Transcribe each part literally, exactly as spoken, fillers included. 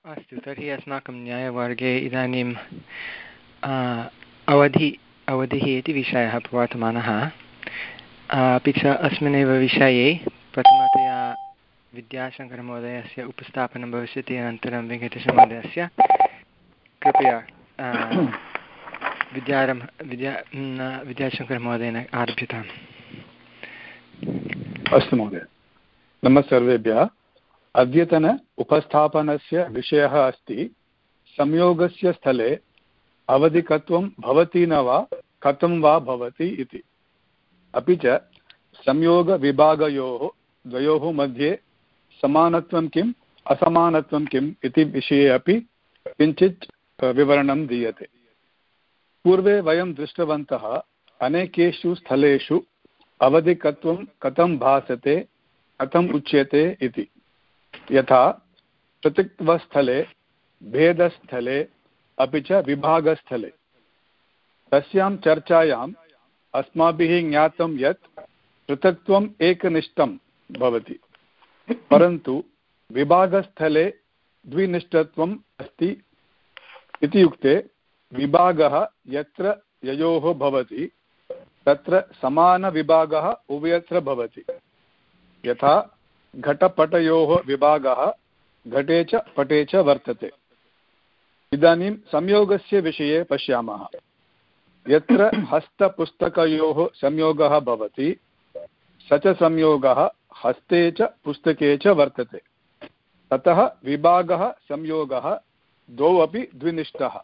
अस्तु, तर्हि अस्माकं न्यायवर्गे इदानीं अवधि अवधिः इति विषयः प्रवर्तमानः। अपि च अस्मिन्नेव विषये प्रथमतया विद्याशङ्करमहोदयस्य उपस्थापनं भविष्यति, अनन्तरं वेङ्कटेशमहोदयस्य। कृपया विद्यारम्भ विद्या विद्याशङ्करमहोदयेन आरभ्यताम्। अस्तु महोदय, नमः सर्वेभ्यः। अद्यतन उपस्थापनस्य विषयः अस्ति संयोगस्य स्थले अवधिकत्वं भवति न वा कथं वा भवति इति, अपि च संयोगविभागयोः द्वयोः मध्ये समानत्वं किम् असमानत्वं किम् इति विषये अपि किञ्चित् विवरणं दीयते। पूर्वे वयं दृष्टवन्तः अनेकेषु स्थलेषु अवधिकत्वं कथं भासते कथम् उच्यते इति। यथा पृथक्त्वस्थले, भेदस्थले अपि च विभागस्थले। तस्यां चर्चायाम् अस्माभिः ज्ञातं यत् पृथक्त्वम् एकनिष्ठं भवति, परन्तु विभागस्थले द्विनिष्ठत्वम् अस्ति इति उक्ते विभागः यत्र ययोः भवति तत्र समानविभागः उभयत्र भवति। यथा घटपटयोः विभागः घटे च पटे च वर्तते। इदानीं संयोगस्य विषये पश्यामः। यत्र हस्तपुस्तकयोः संयोगः भवति स च संयोगः हस्ते च पुस्तके च वर्तते। ततः विभागः संयोगः द्वौ अपि द्विनिष्ठः।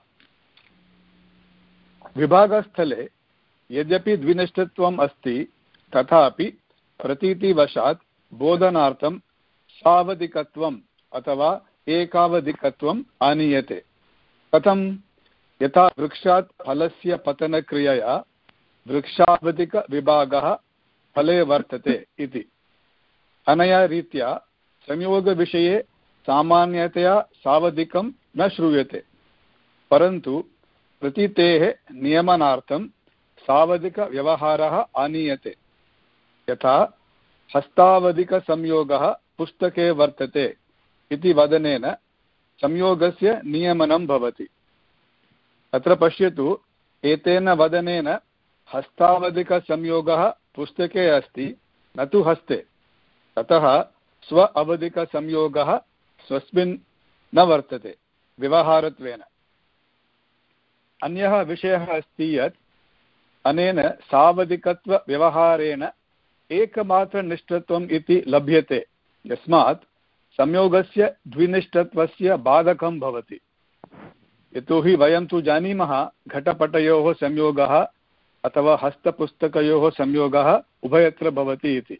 विभागस्थले यद्यपि द्विनिष्ठत्वम् अस्ति तथापि प्रतीतिवशात् बोधनार्थं सावधिकत्वम् अथवा एकावधिकत्वम् आनीयते। कथं? यथा वृक्षात् फलस्य पतनक्रियया वृक्षावधिकविभागः फले वर्तते इति। अनया रीत्या संयोगविषये सामान्यतया सावधिकं न श्रूयते, परन्तु प्रतीतेः नियमनार्थं सावधिकव्यवहारः आनीयते। यथा हस्तावधिकसंयोगः पुस्तके वर्तते इति वदनेन संयोगस्य नियमनं भवति। अत्र पश्यतु, एतेन वदनेन हस्तावधिकसंयोगः पुस्तके अस्ति न तु हस्ते। अतः स्व अवधिकसंयोगः स्वस्मिन् न वर्तते व्यवहारत्वेन। अन्यः विषयः अस्ति यत् अनेन सावधिकत्वव्यवहारेण एकमात्रनिष्ठत्वम् इति लभ्यते, यस्मात् संयोगस्य द्विनिष्ठत्वस्य बाधकं भवति। यतोहि वयं तु जानीमः घटपटयोः संयोगः अथवा हस्तपुस्तकयोः संयोगः उभयत्र भवति इति।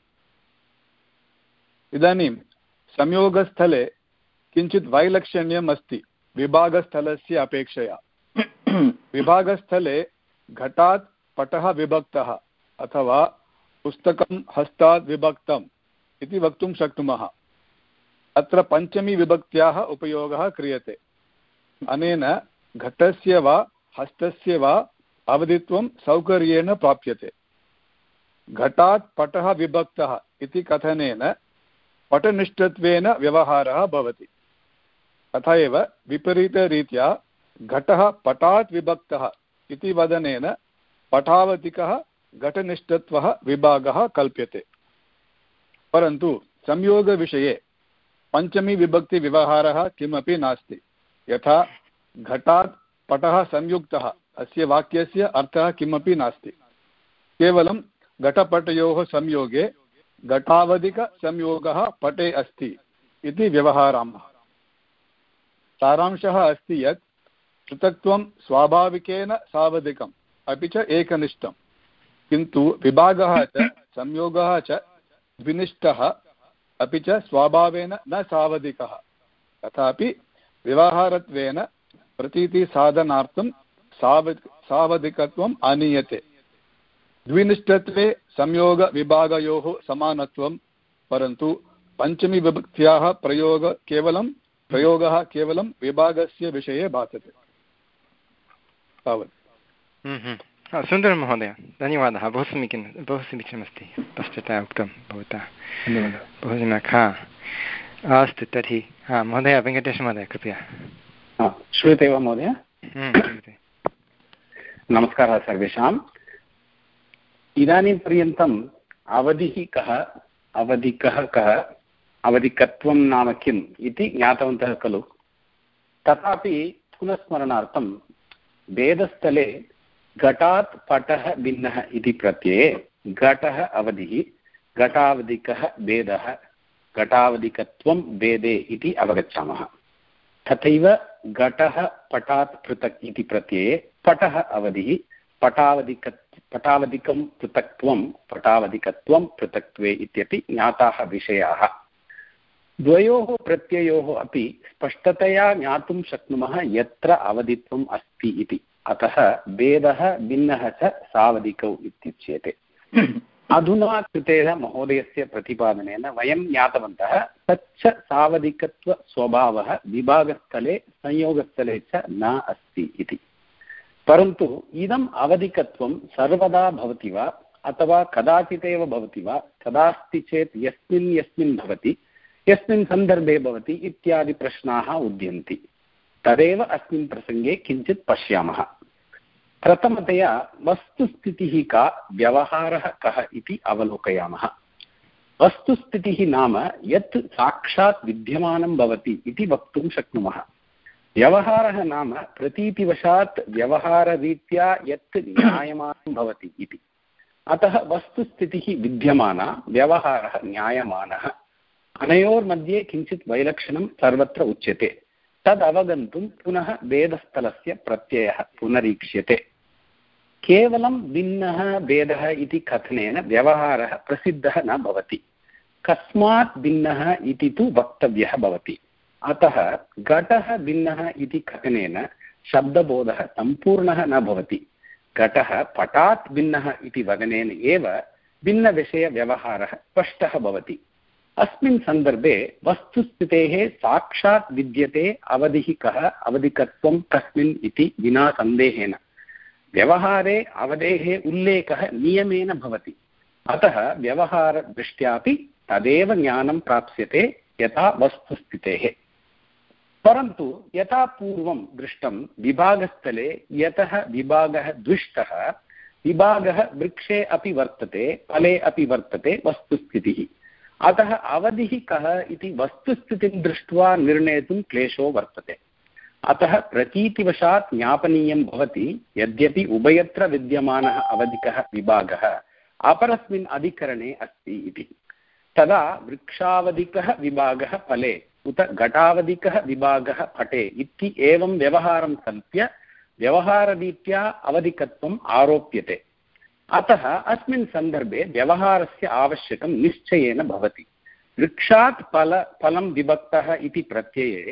इदानीं संयोगस्थले किञ्चित् वैलक्षण्यम् अस्ति विभागस्थलस्य अपेक्षया। विभागस्थले घटात् पटः विभक्तः अथवा पुस्तकं हस्तात् विभक्तम् इति वक्तुं शक्नुमः। अत्र पञ्चमी विभक्त्याः उपयोगः क्रियते। अनेन घटस्य वा हस्तस्य वा अवधित्वं सौकर्येण प्राप्यते। घटात् पटः विभक्तः इति कथनेन पटनिष्ठत्वेन व्यवहारः भवति। तथा एव विपरीतरीत्या घटः पटात् विभक्तः इति वदनेन पटावधिकः घटनिष्ठत्वः विभागः कल्प्यते। परन्तु संयोगविषये पञ्चमी विभक्तिव्यवहारः किमपि नास्ति। यथा घटात् पटः संयुक्तः, अस्य वाक्यस्य अर्थः किमपि नास्ति। केवलं घटपटयोः संयोगे घटावधिकसंयोगः पटे अस्ति इति व्यवहारामः। सारांशः अस्ति यत् पृथक्त्वं स्वाभाविकेन सावधिकम् अपि च एकनिष्ठं, किन्तु विभागः च संयोगः च द्विनिष्ठः अपि च स्वभावेन न सावधिकः। तथापि व्यवहारत्वेन प्रतीतिसाधनार्थं साव सावधिकत्वम् आनीयते। द्विनिष्ठत्वे संयोगविभागयोः समानत्वं, परन्तु पञ्चमी विभक्त्याः प्रयोग केवलं प्रयोगः केवलं विभागस्य विषये भासते। तावत्। सुन्दरं महोदय, धन्यवादः। बहु समीचीनं बहु समीचीनमस्ति पश्चात् उक्तं भवता। बहु सम्यक्। हा, अस्तु, तर्हि हा महोदय वेङ्कटेश महोदय कृपया श्रूयते वा महोदय? नमस्कारः सर्वेषाम्। इदानीं पर्यन्तम् अवधिः कः, अवधिकः कः, अवधिकत्वं नाम किम् इति ज्ञातवन्तः खलु? तथापि पुनस्मरणार्थं भेदस्थले घटात् पटः भिन्नः इति प्रत्यये घटः अवधिः, घटावधिकः भेदः, घटावधिकत्वं भेदे इति अवगच्छामः। तथैव घटः पटात् पृथक् इति प्रत्यये पटः अवधिः, पटावधिक पटावधिकं पृथक्त्वं, पटावधिकत्वं पृथक्त्वे इत्यपि ज्ञाताः विषयाः। द्वयोः प्रत्ययोः अपि स्पष्टतया ज्ञातुं शक्नुमः यत्र अवधित्वम् अस्ति इति। अतः भेदः भिन्नः च सावधिकौ इत्युच्यते। अधुना कृतेन महोदयस्य प्रतिपादनेन वयं ज्ञातवन्तः तच्च सावधिकत्वस्वभावः विभागस्थले संयोगस्थले च न अस्ति इति। परन्तु इदम् अवधिकत्वं सर्वदा भवति वा अथवा कदाचिदेव भवति वा, तदास्ति चेत् यस्मिन् यस्मिन् भवति, यस्मिन् सन्दर्भे भवति इत्यादि प्रश्नाः उद्यन्ति। तदेव अस्मिन् प्रसङ्गे किञ्चित् पश्यामः। प्रथमतया वस्तुस्थितिः का, व्यवहारः कः इति अवलोकयामः। वस्तुस्थितिः नाम यत् साक्षात् विद्यमानं भवति इति वक्तुं शक्नुमः। व्यवहारः नाम प्रतीतिवशात् व्यवहाररीत्या यत् न्यायमानं भवति इति। अतः वस्तुस्थितिः विद्यमाना, व्यवहारः न्यायमानः। अनयोर्मध्ये किञ्चित् वैलक्षणं सर्वत्र उच्यते। तदवगन्तुं पुनः भेदस्थलस्य प्रत्ययः पुनरीक्ष्यते। केवलं भिन्नः भेदः इति कथनेन व्यवहारः प्रसिद्धः न भवति। कस्मात् भिन्नः इति तु वक्तव्यः भवति। अतः घटः भिन्नः इति कथनेन शब्दबोधः सम्पूर्णः न भवति। घटः पटात् भिन्नः इति वदनेन एव भिन्नविषयव्यवहारः स्पष्टः भवति। अस्मिन् सन्दर्भे वस्तुस्थितेः साक्षात् विद्यते अवधिः कः, अवधिकत्वं कस्मिन् इति विना सन्देहेन। व्यवहारे अवधेः उल्लेखः नियमेन भवति। अतः व्यवहारदृष्ट्यापि तदेव ज्ञानं प्राप्स्यते यथा वस्तुस्थितेः। परन्तु यथा पूर्वं दृष्टं विभागस्थले यतः विभागः द्विष्टः, विभागः वृक्षे अपि वर्तते, फले अपि वर्तते वस्तुस्थितिः। अतः अवधिः कः इति वस्तुस्थितिं दृष्ट्वा निर्णेतुं क्लेशो वर्तते। अतः प्रतीतिवशात् ज्ञापनीयं भवति यद्यपि उभयत्र विद्यमानः अवधिकः विभागः अपरस्मिन् अधिकरणे अस्ति इति। तदा वृक्षावधिकः विभागः फले उत घटावधिकः विभागः पटे इति एवं व्यवहारं कल्प्य व्यवहाररीत्या अवधिकत्वम् आरोप्यते। अतः अस्मिन् सन्दर्भे व्यवहारस्य आवश्यकं निश्चयेन भवति। वृक्षात् फल फलं विभक्तः इति प्रत्यये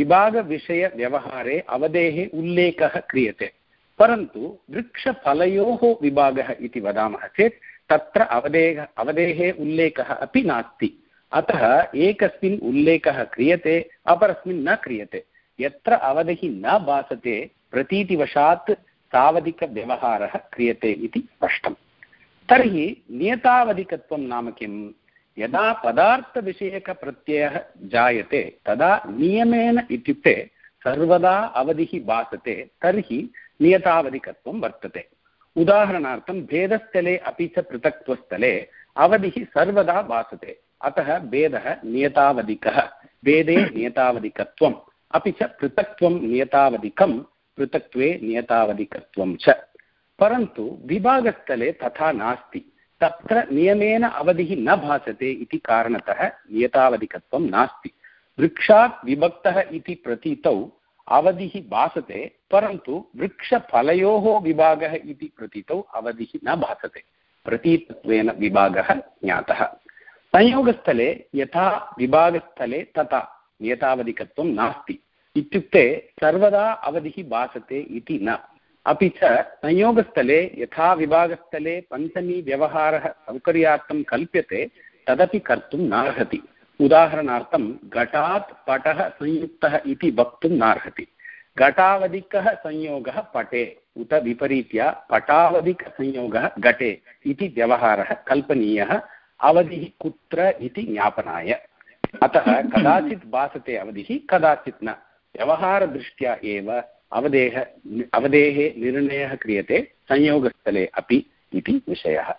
विभागविषयव्यवहारे अवधेः उल्लेखः क्रियते। परन्तु वृक्षफलयोः विभागः इति वदामः चेत् तत्र अवधेः अवधेः उल्लेखः अपि नास्ति। अतः एकस्मिन् उल्लेखः क्रियते, अपरस्मिन् न क्रियते। यत्र अवधिः न भासते प्रतीतिवशात् सावधिकव्यवहारः क्रियते इति स्पष्टम्। तर्हि नियतावधिकत्वं नाम किम्? यदा पदार्थविषयकप्रत्ययः जायते तदा नियमेन इत्युक्ते सर्वदा अवधिः भासते, तर्हि नियतावधिकत्वं वर्तते। उदाहरणार्थं भेदस्थले अपि च पृथक्त्वस्थले अवधिः सर्वदा भासते। अतः भेदः नियतावधिकः, भेदे नियतावधिकत्वम्, अपि च पृथक्त्वं नियतावधिकं, पृथक्त्वे नियतावधिकत्वं च। परन्तु विभागस्थले तथा नास्ति। तत्र नियमेन अवधिः न भासते इति कारणतः नियतावधिकत्वं नास्ति। वृक्षात् विभक्तः इति प्रतीतौ अवधिः भासते, परन्तु वृक्षफलयोः विभागः इति प्रतीतौ अवधिः न भासते। प्रतीतत्वेन विभागः ज्ञातः। संयोगस्थले यथा विभागस्थले तथा नियतावधिकत्वं नास्ति। इत्युक्ते सर्वदा अवधिः भासते इति न। अपि च संयोगस्थले यथा विभागस्थले पञ्चमी व्यवहारः सौकर्यार्थं कल्प्यते तदपि कर्तुं नार्हति। उदाहरणार्थं घटात् पटः संयुक्तः इति वक्तुं नार्हति। घटावधिकः संयोगः पटे उत विपरीत्या पटावधिकसंयोगः घटे इति व्यवहारः कल्पनीयः अवधिः कुत्र इति ज्ञापनाय। अतः कदाचित् भासते अवधिः कदाचित् न। व्यवहारदृष्ट्या एव अवधेः अवधेः निर्णयः क्रियते संयोगस्थले अपि इति विषयः।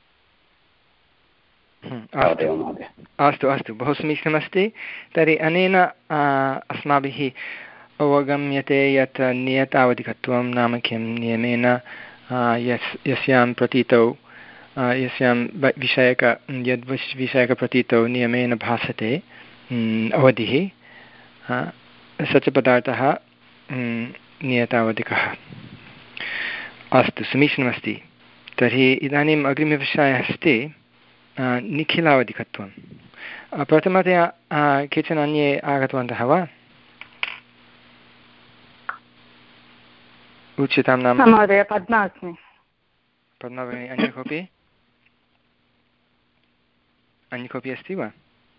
अस्तु अस्तु, बहु समीचीनमस्ति। तर्हि अनेन अस्माभिः अवगम्यते यत् नियतावधिकत्वं नाम किं, नियमेन यस् यस्यां प्रतीतौ यस्यां विषयक यद् विषयकप्रतीतौ नियमेन भासते अवधिः, स च पदार्थः नियतावधिकः। अस्तु, समीचीनमस्ति। तर्हि इदानीम् अग्रिमविषयः अस्ति निखिलावधिकत्वं। प्रथमतया केचन अन्ये आगतवन्तः वा? उच्यतां नाम? महोदय, पद्मा अस्मि। पद्मा भगिनी, अन्य कोऽपि अन्य कोऽपि अस्ति वा?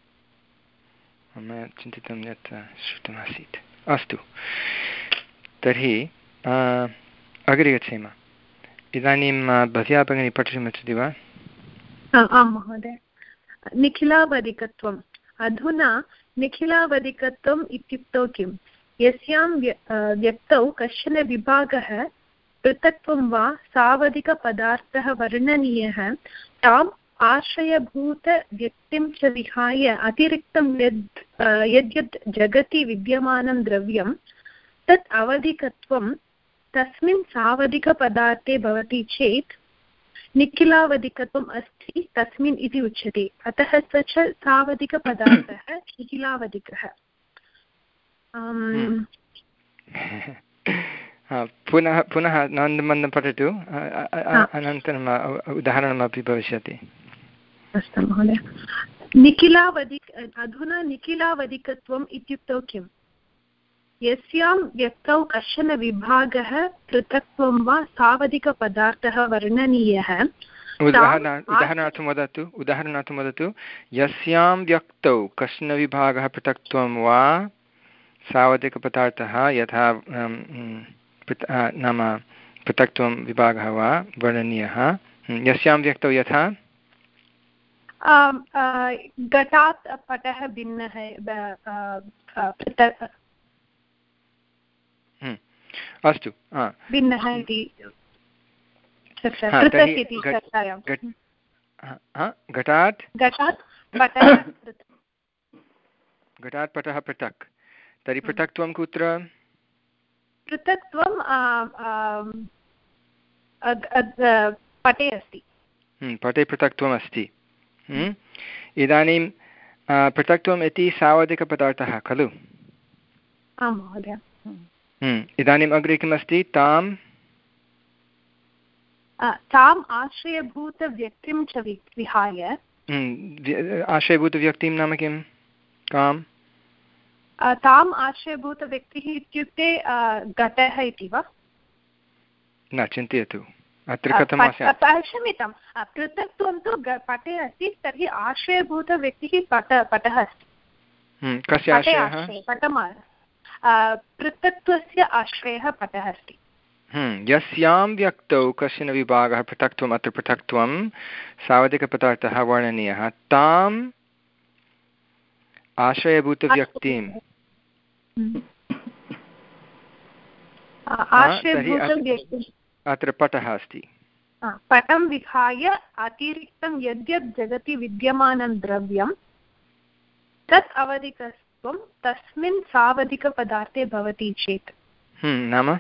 मया चिन्तितं यत् श्रुतमासीत्। अस्तु, तर्हि अग्रे गच्छेम। इदानीं भव्या भगिनी पठितुमिच्छति वा? आं महोदय। निखिलावधिकत्वम्। अधुना निखिलावधिकत्वम् इत्युक्तौ किम्? यस्यां व्यक्तौ कश्चन विभागः पृथक्त्वं वा सावधिकपदार्थः वर्णनीयः, ताम् आश्रयभूतव्यक्तिं च विहाय अतिरिक्तं यद् यद्यद् जगति विद्यमानं द्रव्यं तत् अवधिकत्वं तस्मिन् सावधिकपदार्थे भवति चेत् निखिलावधिकत्वम् अस्ति तस्मिन् इति उच्यते। अतः स च सावधिकपदार्थः निखिलावधिकः। पुनः पुनः मन्दं मन्दं पठतु, अनन्तरम् उदाहरणमपि भविष्यति। अस्तु महोदय। निखिलावधिक अधुना निखिलावधिकत्वम् इत्युक्तौ किम्? यस्यां व्यक्तौ कश्चन विभागः पृथक्त्वं वा सावधिकपदार्थः वर्णनीयः। उदाहरणार्थं वदतु उदाहरणार्थं वदतु यस्यां व्यक्तौ कश्चन विभागः पृथक्त्वं वा सावधिकपदार्थः यथा नाम पृथक्त्वं विभागः वा वर्णनीयः। यस्यां व्यक्तौ यथा घटात् पटः भिन्नः पृथक्। अस्तु, भिन्नः इति घटात् घटात् घटात् पटः पृथक्। तर्हि पृथक्त्वं कुत्र? पृथक्त्वं पटे अस्ति। पटे पृथक्त्वम् अस्ति। इदानीं पृथक्त्वम् इति सावधिकपदार्थः खलु? आं महोदय। इदानीम् अग्रे किमस्ति? ताम् ताम् आश्रयभूतव्यक्तिं च विहाय। आश्रयभूतव्यक्तिं नाम किं? काम्? ताम् आश्रयभूतव्यक्तिः इत्युक्ते घटः इति वा? न, चिन्तयतु अत्र कथम् आसीत्? क्षम्यतां, पृथक्त्वं तु पटे अस्ति, तर्हि आश्रयभूतव्यक्तिः पट पटः अस्ति। कस्य आश्रयः? पटम पृथक्त्वस्य आश्रयः पटः अस्ति। यस्यां व्यक्तौ कश्चन विभागः पृथक्त्वम् अत्र पृथक्त्वं सावधिकपदार्थः वर्णनीयः, ताम् आश्रयभूतव्यक्तिं अत्र पटः अस्ति। पटं विहाय अतिरिक्तं यद्यद् जगति विद्यमानं द्रव्यं तत् अवधिकत्वं तस्मिन् सावधिकपदार्थे भवति चेत्। नाम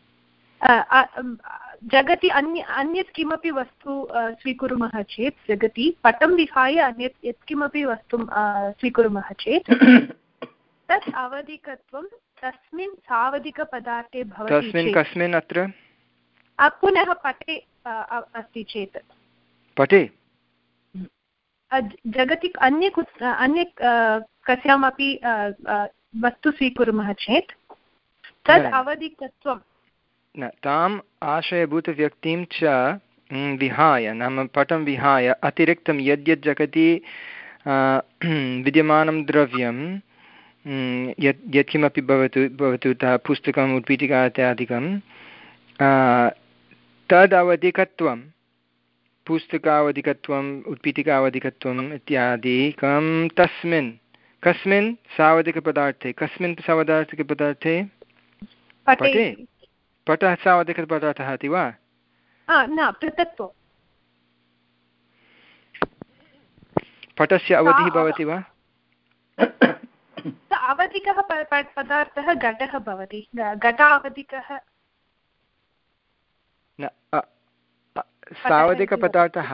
जगति अन्य अन्यत् किमपि वस्तु स्वीकुर्मः चेत्, जगति पटं विहाय अन्यत् यत्किमपि वस्तु स्वीकुर्मः चेत् तत् अवधिकत्वं तस्मिन् सावधिकपदार्थे भवति। तस्मिन् कस्मिन्? अत्र पुनः पटे अस्ति चेत्। पटे जगति अन्य अन्य कस्यामपि वस्तु स्वीकुर्मः चेत् तद् अवधिकत्वं न, ताम् आश्रयभूतव्यक्तिं च विहाय नाम पटं विहाय अतिरिक्तं यद्यद् जगति विद्यमानं द्रव्यं यत् यत्किमपि भवतु भवतु पुस्तकम् उत्पीठिका इत्यादिकं तदवधिकत्वं पुस्तकावधिकत्वम् उत्पीठिकावधिकत्वम् इत्यादिकं तस्मिन् कस्मिन् सावधिकपदार्थे कस्मिन् सावधार्थिकपदार्थे पटे पटः सावधिकपदार्थः इति वा न पृथक्त्वं पटस्य अवधिः भवति वा अवधिकः पदार्थः घटः भवति घटावधिकः न सावधिकपदार्थः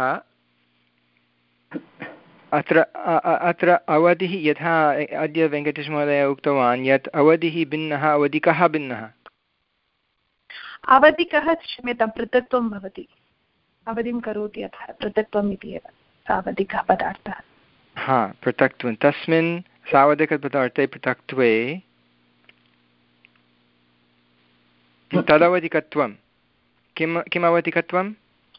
अत्र अत्र अवधिः यथा अद्य वेङ्कटेशमहोदय उक्तवान् यत् अवधिः भिन्नः अवधिकः भिन्नः अवधिकः क्षम्यतां पृथक्त्वं भवति अवधिं करोति अतः पृथक्त्वम् इति एव सावधिकः पदार्थः हा पृथक्त्वं तस्मिन् सावधिकपदार्थे पृथक्त्वे तदवधिकत्वं किं किम् अवधिकत्वं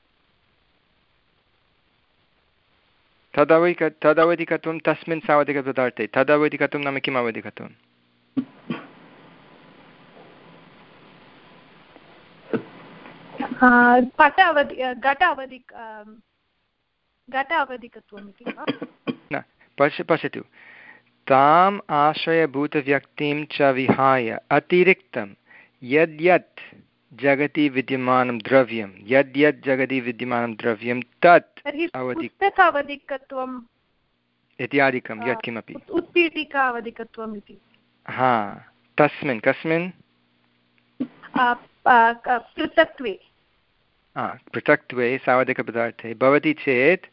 तदवधिक तदवधिकत्वं तस्मिन् सावधिकपदार्थे तदवधिकत्वं नाम किम् अवधिकत्वं पट अवधि घट अवधिक घट अवधिकत्वम् इति वा न पश्य पश्यतु ताम् आश्रयभूतव्यक्तिं च विहाय अतिरिक्तं यद्यत् जगति विद्यमानं द्रव्यं यद्यत् जगति विद्यमानं द्रव्यं तत् अवधिकत्वम् इत्यादिकं यत्किमपि उत्पीठिका अवधिकत्वम् इति हा तस्मिन् कस्मिन् पृथक्त्वे पृथक्त्वे सावधिकपदार्थे भवति चेत्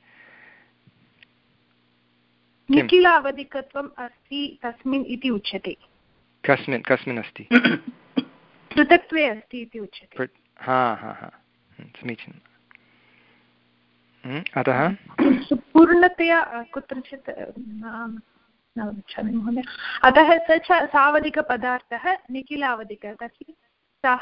निखिल अवधिकत्वम् अस्ति तस्मिन् इति उच्यते कस्मिन् कस्मिन् अस्ति पृथक्त्वे अस्ति इति उच्यते हा हा हा समीचीनम् अतः पूर्णतया कुत्रचित् न वदामि महोदय अतः स च सावधिकपदार्थः निखिल अवधिकः तर्हि सः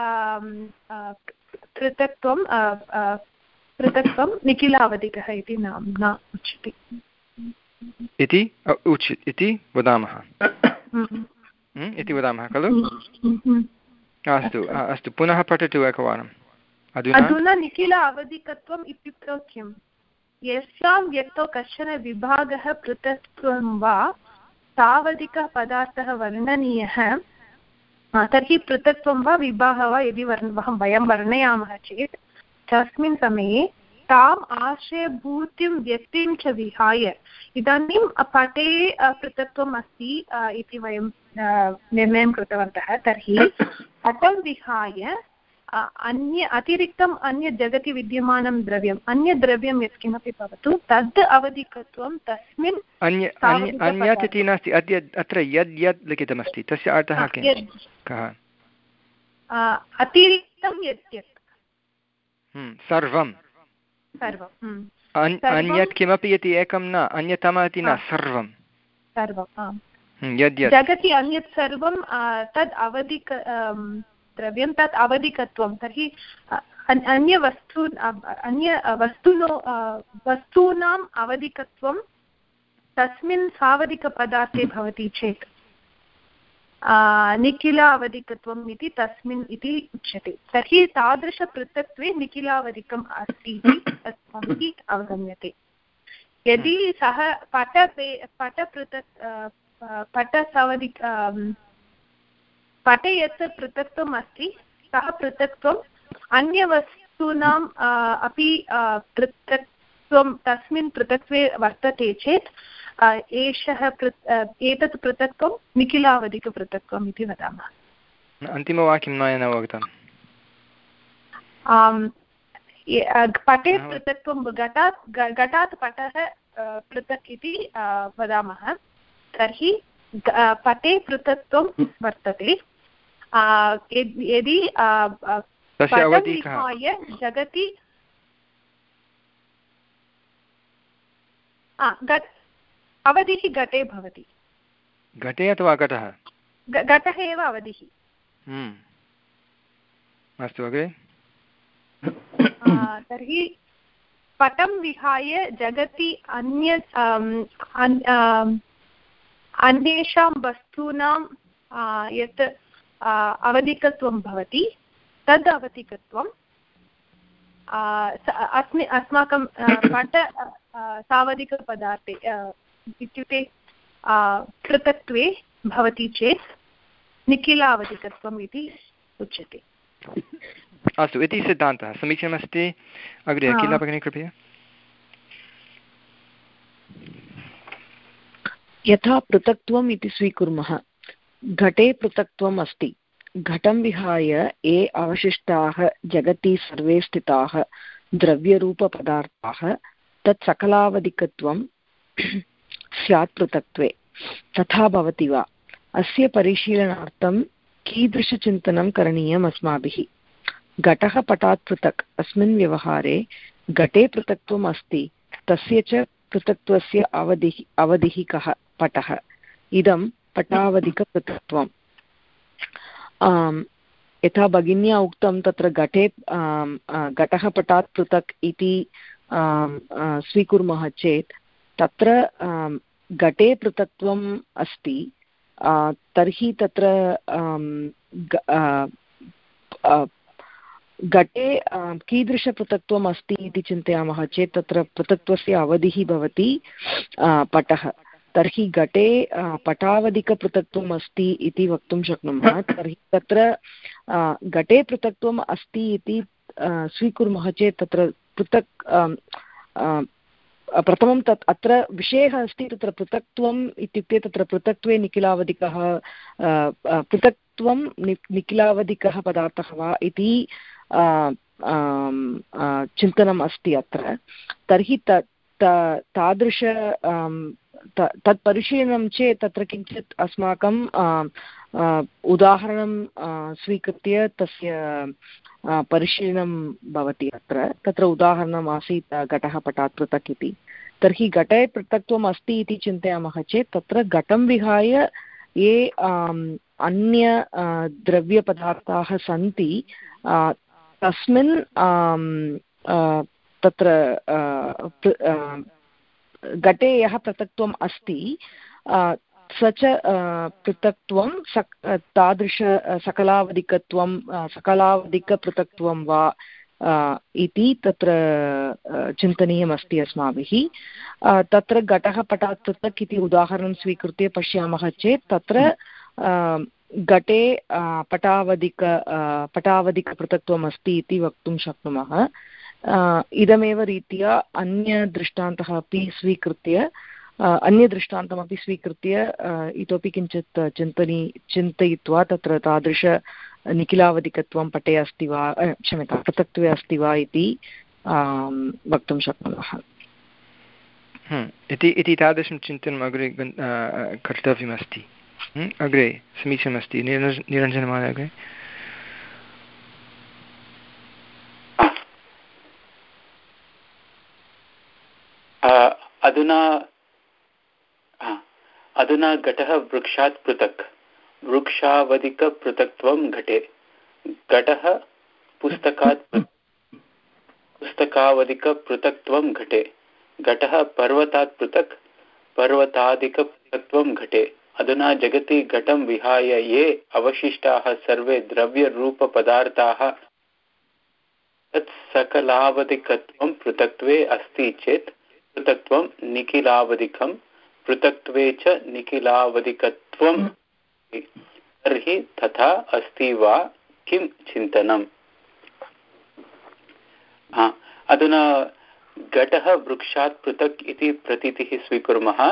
पृथक्त्वं पृथक्त्वं निखिल अवधिकः इति न उच्यते इति उच्य इति वदामः इति वदामः खलु अस्तु अस्तु पुनः पठतु एकवारम् अधुना निखिल अवधिकत्वम् इत्युक्तौ किं यस्यां व्यक्तौ कश्चन विभागः पृथक्त्वं वा सावधिकः पदार्थः वर्णनीयः तर्हि पृथक्त्वं वा विभागः वा यदि वर्ण वयं वर्णयामः चेत् तस्मिन् समये ताम् आश्रयभूतिं व्यक्तिं च विहाय इदानीं पटे पृथक्त्वम् अस्ति इति वयं निर्णयं कृतवन्तः तर्हि पटं विहाय अन्य अतिरिक्तम् अन्य जगति विद्यमानं द्रव्यम् अन्यद्रव्यं यत्किमपि भवतु तद् अवधिकत्वं तस्मिन् अन्य अन्यत् इति नास्ति अद्य अत्र यद् यद् लिखितमस्ति तस्य अर्थः कः अतिरिक्तं यत् यत् सर्वं अन्यत् किमपि इति एकं न अन्यतमः इति न सर्वं सर्वं यद्यत् जगति अन्यत् सर्वं तद् अवधिक द्रव्यं तत् अवधिकत्वं तर्हि अन्यवस्तु अन्य वस्तुनो वस्तूनाम् अवधिकत्वं तस्मिन् सावधिकपदार्थे भवति चेत् निखिल अवधिकत्वम् इति तस्मिन् इति उच्यते तर्हि तादृशपृथक्त्वे निखिलावधिकम् अस्ति इति अस्माभिः अवगम्यते यदि सः पट पटपृथक् पटसावधिक पटे यत् पृथक्त्वम् अस्ति सः पृथक्त्वम् अन्यवस्तूनाम् अपि पृथक्त्वं तस्मिन् पृथक्त्वे वर्तते चेत् एषः एतत् पृथक्त्वं निखिलावधिकपृथक्त्वम् इति वदामः अन्तिमवाक्यं न अवगतम् पटे पृथक्त्वं घटात् घटात् पटः पृथक् इति वदामः तर्हि पटे पृथक्त्वं वर्तते यदि विहाय जगति अवधिः घटे भवति घटे अथवा घटः घटः एव अवधिः अस्तु अग्रे तर्हि पटं विहाय जगति अन्य अन्येषां वस्तूनां यत् अवधिकत्वं भवति तद् अवधिकत्वं अस्मि अस्माकं पट सावधिकपदार्थे इत्युक्ते पृथक्त्वे भवति चेत् निखिलावधिकत्वम् इति उच्यते। अस्तु, इति सिद्धान्तः समीचीनमस्ति। अग्रे अखिला भगिनी कृपया। यथा पृथक्त्वम् इति स्वीकुर्मः, घटे पृथक्त्वम् अस्ति। घटं विहाय ये अवशिष्टाः जगति सर्वे स्थिताः द्रव्यरूपपदार्थाः तत् सकलावधिकत्वं स्यात् पृथक्त्वे। तथा भवति वा? अस्य परिशीलनार्थं कीदृशचिन्तनं करणीयम् अस्माभिः? घटः पटात् पृथक् अस्मिन् व्यवहारे घटे पृथक्त्वम् अस्ति, तस्य च पृथक्त्वस्य अवधिः अवधिः कः? पटः। इदं पटावधिकपृथक्त्वम्। यथा भगिन्या उक्तं तत्र घटे घटः पटात् पृथक् इति स्वीकुर्मः चेत् तत्र घटे पृथक्त्वम् अस्ति, तर्हि तत्र घटे कीदृशपृथक्त्वम् अस्ति इति चिन्तयामः चेत् तत्र पृथक्त्वस्य अवधिः भवति पटः। तर्हि घटे पटावधिकपृथक्त्वम् अस्ति इति वक्तुं शक्नुमः। तर्हि तत्र घटे पृथक्त्वम् अस्ति इति स्वीकुर्मः चेत् तत्र पृथक् प्रथमं तत् अत्र विषयः अस्ति तत्र पृथक्त्वम् इत्युक्ते तत्र पृथक्त्वे निखिलावधिकः पृथक्त्वं नि निखिलावधिकः पदार्थः वा इति चिन्तनम् अस्ति अत्र। तर्हि तत् तादृश तत् परिशीलनं चेत् तत्र किञ्चित् अस्माकं उदाहरणं स्वीकृत्य तस्य परिशीलनं भवति। अत्र तत्र उदाहरणम् आसीत् घटः पटात् पृथक् इति। तर्हि घटे पृथक्त्वम् अस्ति इति चिन्तयामः चेत् तत्र घटं विहाय ये अन्य द्रव्यपदार्थाः सन्ति तस्मिन् तत्र घटे यः पृथक्त्वम् अस्ति स च पृथक्त्वं सक तादृश सकलावधिकत्वं सकलावधिकपृथक्त्वं वा इति तत्र चिन्तनीयमस्ति अस्माभिः। तत्र घटः पटात् पृथक् इति उदाहरणं स्वीकृत्य पश्यामः चेत् तत्र घटे पटावधिक पटावधिकपृथक्त्वम् अस्ति इति वक्तुं शक्नुमः। इदमेव रीत्या अन्यदृष्टान्तः अपि स्वीकृत्य अन्यदृष्टान्तमपि स्वीकृत्य इतोपि किञ्चित् चिन्तनी चिन्तयित्वा तत्र तादृश निखिलावधिकत्वं पटे अस्ति वा क्षम्यतां पृथक्त्वे अस्ति वा इति वक्तुं शक्नुमः। इति इति तादृशं चिन्तनम् अग्रे कर्तव्यमस्ति। अग्रे समीचीनमस्ति। निरञ्जनमहोदय अग्रे। अधुना अधुना घटः वृक्षात् पृथक्, वृक्षावधिकपृथक्त्वं घटे। घटः पुस्तकात् पुस्तकावधिकपृथक्त्वं घटे। घटः पर्वतात् पृथक्, पर्वतादिकपृथक्त्वं घटे। अधुना जगति घटं विहाय ये अवशिष्टाः सर्वे द्रव्यरूपपदार्थाः तत् सकलावधिकत्वं पृथक्त्वे अस्ति चेत् पृथक्त्वं निखिलावधिकं, पृथक्त्वे च निखिलावधिकत्वं। तर्हि तथा अस्ति वा किं चिन्तनम्? अधुना घटः वृक्षात् पृथक् इति प्रतीतिः स्वीकुर्मः।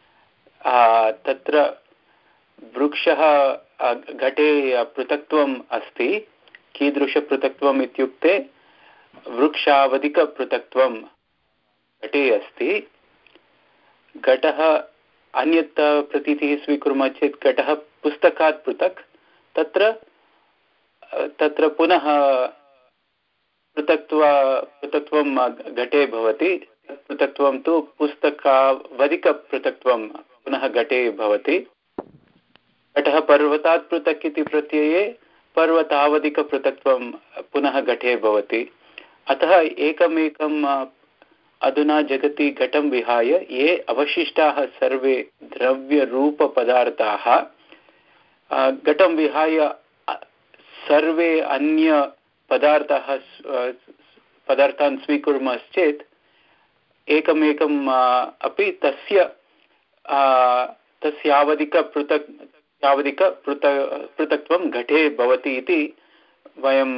तत्र वृक्षः घटे पृथक्त्वम् अस्ति। कीदृशपृथक्त्वम् इत्युक्ते वृक्षावधिकपृथक्त्वं घटे अस्ति। घटः अन्यत् प्रतीतिः स्वीकुर्मः चेत् घटः पुस्तकात् पृथक्। तत्र तत्र पुनः पृथक्त्व पृथक्त्वं घटे भवति। पृथक्त्वं तु पुस्तकावधिकपृथक्त्वं पुनः घटे भवति। घटः पर्वतात् पृथक् इति प्रत्यये पर्वतावधिकपृथक्त्वं पुनः घटे भवति। अतः एकमेकम् अधुना जगति घटं विहाय ये अवशिष्टाः सर्वे द्रव्यरूपपदार्थाः, घटं विहाय सर्वे अन्य पदार्थाः पदार्थान् स्वीकुर्मश्चेत् एकमेकम् अपि तस्य तस्यावधिकपृथक् यावधिकपृथ पृथक्त्वं घटे भवति इति वयं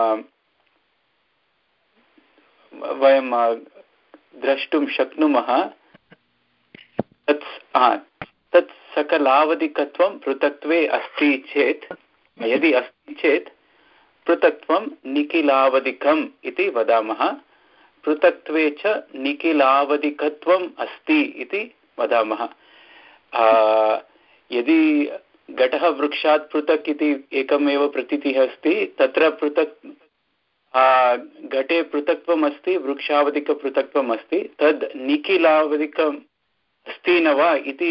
वयं द्रष्टुं शक्नुमः। तत् तत् सकलावधिकत्वं पृथक्त्वे अस्ति चेत्, यदि अस्ति चेत् पृथक्त्वं निखिलावधिकम् इति वदामः। पृथक्त्वे च निखिलावधिकत्वम् अस्ति इति वदामः। यदि घटः वृक्षात् पृथक् इति एकमेव प्रतीतिः अस्ति, तत्र पृथक् घटे पृथक्त्वम् अस्ति, वृक्षावधिकपृथक्त्वम् अस्ति, तद् निखिलावधिकम् अस्ति न वा इति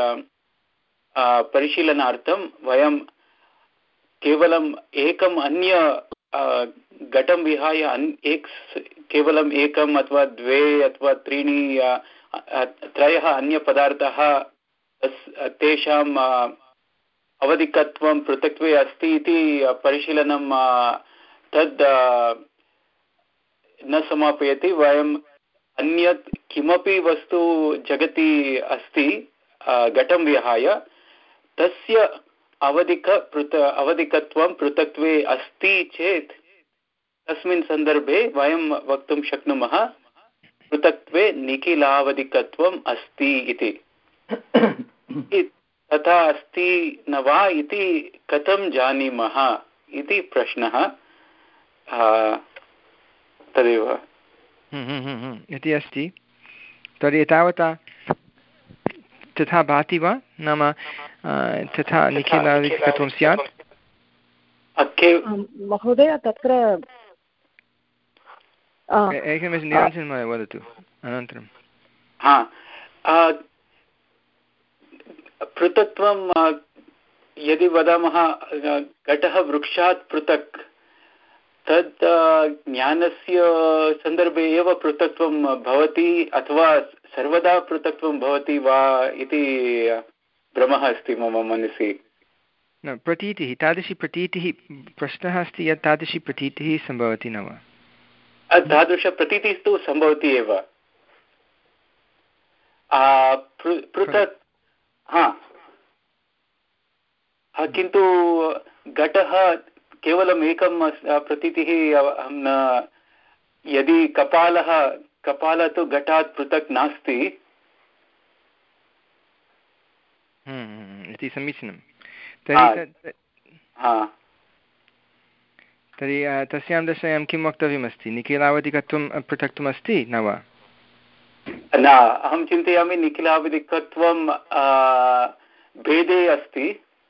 परिशीलनार्थं वयं केवलम् एकम् अन्य घटं विहाय एक केवलम् एकम् अथवा द्वे अथवा त्रीणि त्रयः अन्यपदार्थाः तेषाम् अवधिकत्वं पृथक्त्वे अस्ति इति परिशीलनं तद् न समापयति। वयम् अन्यत् किमपि वस्तु जगति अस्ति घटं विहाय, तस्य अवधिक पृथ अवधिकत्वं पृथक्त्वे अस्ति चेत् तस्मिन् सन्दर्भे वयं वक्तुं शक्नुमः पृथक्त्वे निखिलावधिकत्वम् अस्ति इति। तथा अस्ति न वा इति कथं जानीमः इति प्रश्नः। तदेव इति अस्ति। तर्हि तावता तथा भाति वा, नाम तथा निखिलावधिकत्वं स्यात्? महोदय तत्र एकनिमिषं निरञ्जनं महोदय वदतु अनन्तरं। हा, पृथक्त्वं यदि वदामः घटः वृक्षात् पृथक्, तद् ज्ञानस्य सन्दर्भे एव पृथक्त्वं भवति अथवा सर्वदा पृथक्त्वं भवति वा इति भ्रमः अस्ति मम मनसि। न, प्रतीतिः, तादृशी प्रतीतिः, प्रश्नः अस्ति यत् तादृशी प्रतीतिः सम्भवति न वा? तादृशप्रतीतिः तु सम्भवति एव। पृथक्, हा, किन्तु घटः केवलम् एकं प्रतीतिः अहं न, यदि कपालः कपालः तु घटात् पृथक् नास्ति इति समीचीनं। तर्हि तर्हि तस्यां दशायां किं वक्तव्यमस्ति? निखिलावधिकत्वं पृथक्त्वम् अस्ति न वा? न, अहं चिन्तयामि निखिलावधिकत्वं भेदे अस्ति,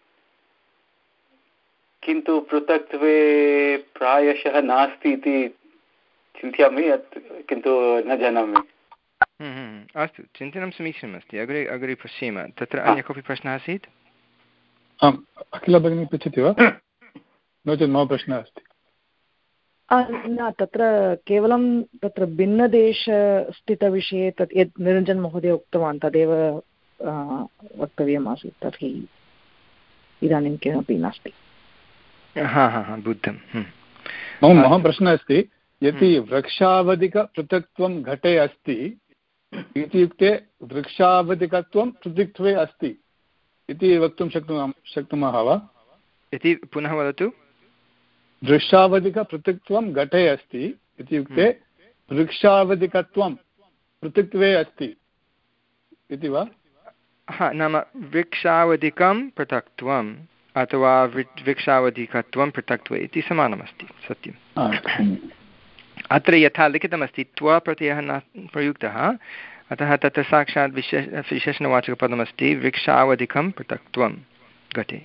किन्तु पृथक्त्वे प्रायशः नास्ति इति चिन्तयामि, किन्तु न जानामि। अस्तु, चिन्तनं समीचीनमस्ति। अग्रे अग्रे पश्येम। तत्र अन्य कोऽपि प्रश्नः आसीत्? आम्, अखिला भगिनी पृच्छति वा? नो चेत् मम प्रश्नः अस्ति। न, तत्र केवलं तत्र भिन्नदेशस्थितविषये तत् यत् निरञ्जन् महोदय उक्तवान् तदेव वक्तव्यमासीत्। तर्हि इदानीं किमपि नास्ति। हा हा हा बुद्धं। मम मम प्रश्नः अस्ति, यदि वृक्षावधिकपृथक्त्वं घटे अस्ति इत्युक्ते वृक्षावधिकत्वं पृथक्त्वे अस्ति इति वक्तुं शक्नुमः शक्नुमः वा? इति पुनः वदतु। वृक्षावधिकपृथक्त्वं घटे अस्ति इत्युक्ते वृक्षावधिकत्वं पृथक्त्वे अस्ति इति वा? हा, नाम वृक्षावधिकं पृथक्त्वम् अथवा वृक्षावधिकत्वं पृथक्त्वे इति समानमस्ति, सत्यम्। अत्र यथा लिखितमस्ति त्व प्रत्ययः न प्रयुक्तः, अतः तत्र साक्षात् विशेष विशेषणवाचकपदमस्ति वृक्षावधिकं पृथक्त्वं घटे।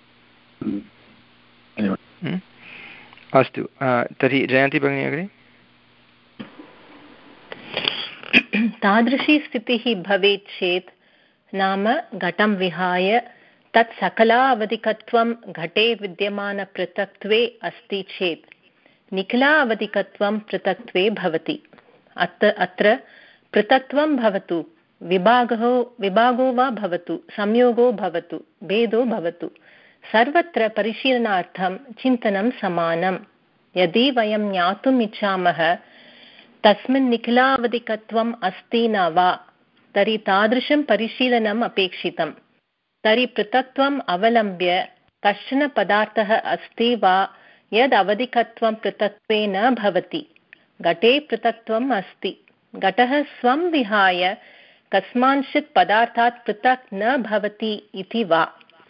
अस्तु, तर्हि जयन्ती भगिनी अग्रे। तादृशी स्थितिः भवेत् चेत्, नाम घटं विहाय तत् सकलावधिकत्वं घटे विद्यमानपृथक्त्वे अस्ति चेत् निखिलावधिकत्वं पृथक्त्वे भवति। अत्र अत्र पृथक्त्वं भवतु, विभागो विभागो वा भवतु, संयोगो भवतु, भेदो भवतु, सर्वत्र परिशीलनार्थं चिन्तनं समानं। यदि वयं ज्ञातुम् इच्छामः तस्मिन् निखिलावधिकत्वम् अस्ति न वा, तर्हि तादृशं परिशीलनम् अपेक्षितम्। तर्हि पृथक्त्वम् अवलम्ब्य कश्चन पदार्थः अस्ति वा यद् अवधिकत्वं पृथक्त्वे न भवति। घटे पृथक्त्वम् अस्ति। घटः स्वं विहाय कस्मांश्चित् पदार्थात् पृथक् न भवति इति वा।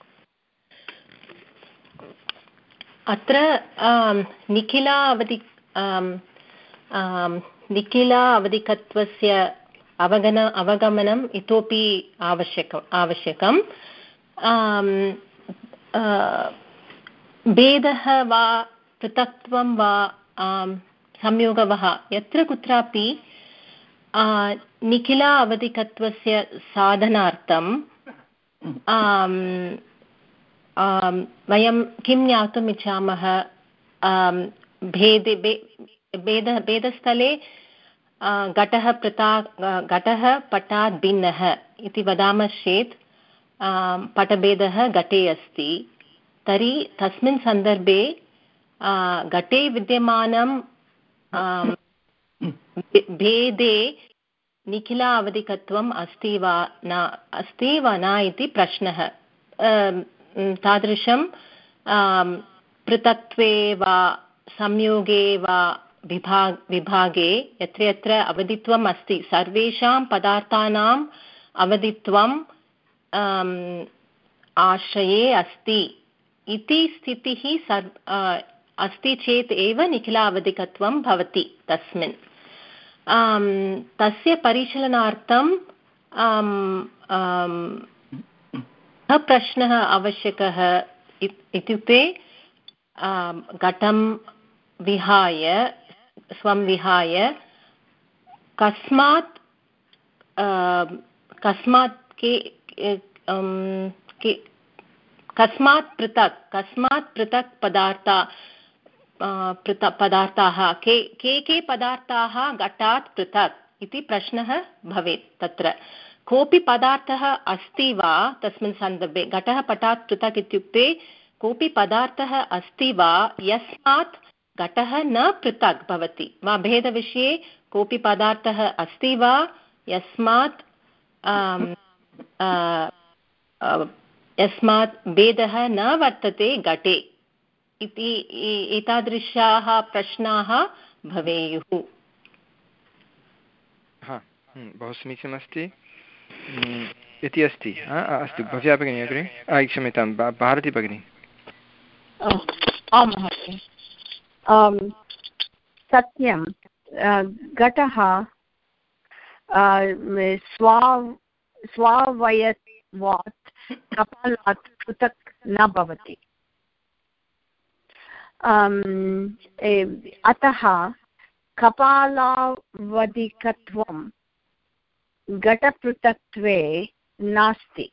अत्र निखिला अवधि निखिला अवधिकत्वस्य अवगन अवगमनम् इतोपि आवश्यकम् आवश्यकम् भेदः वा पृथक्त्वं वा संयोगः यत्र कुत्रापि निखिला अवधिकत्वस्य साधनार्थं वयं किं ज्ञातुम् इच्छामः? भेदे भेद भेदस्थले घटः पृथक् घटः पटात् भिन्नः इति वदामश्चेत् पटभेदः घटे अस्ति। तर्हि तस्मिन् सन्दर्भे घटे विद्यमानं भेदे निखिला अवधिकत्वम् अस्ति वा न अस्ति वा न इति प्रश्नः। तादृशं पृथक्त्वे वा संयोगे वा विभाग विभागे यत्र यत्र अवधित्वम् अस्ति सर्वेषां पदार्थानाम् अवधित्वम् आश्रये अस्ति इति स्थितिः सर् अस्ति चेत् एव निखिला अवधिकत्वं भवति तस्मिन्। तस्य परिशीलनार्थं कः प्रश्नः आवश्यकः इत्युक्ते घटं विहाय स्वं विहाय कस्मात् कस्मात् के कस्मात् पृथक् कस्मात् पृथक् पदार्था पृथक् पदार्थाः के के के पदार्थाः घटात् पृथक् इति प्रश्नः भवेत्। तत्र कोऽपि पदार्थः अस्ति वा तस्मिन् सन्दर्भे घटः पटात् पृथक् इत्युक्ते कोऽपि पदार्थः अस्ति वा यस्मात् घटः न पृथक् भवति वा। भेदविषये कोऽपि पदार्थः अस्ति वा यस्मात् यस्मात् भेदः न वर्तते घटे इति एतादृशाः प्रश्नाः भवेयुः। हा, बहु समीचीनमस्ति इति अस्ति। अस्तु, भव्या भगिनी अग्रे। क्षम्यतां, भारती भगिनी। आं महोदय, सत्यं घटः स्वा स्वावयवात् कपालात् पृथक् न भवति। अतः कपालावधिकत्वं घटपृथक्त्वे नास्ति।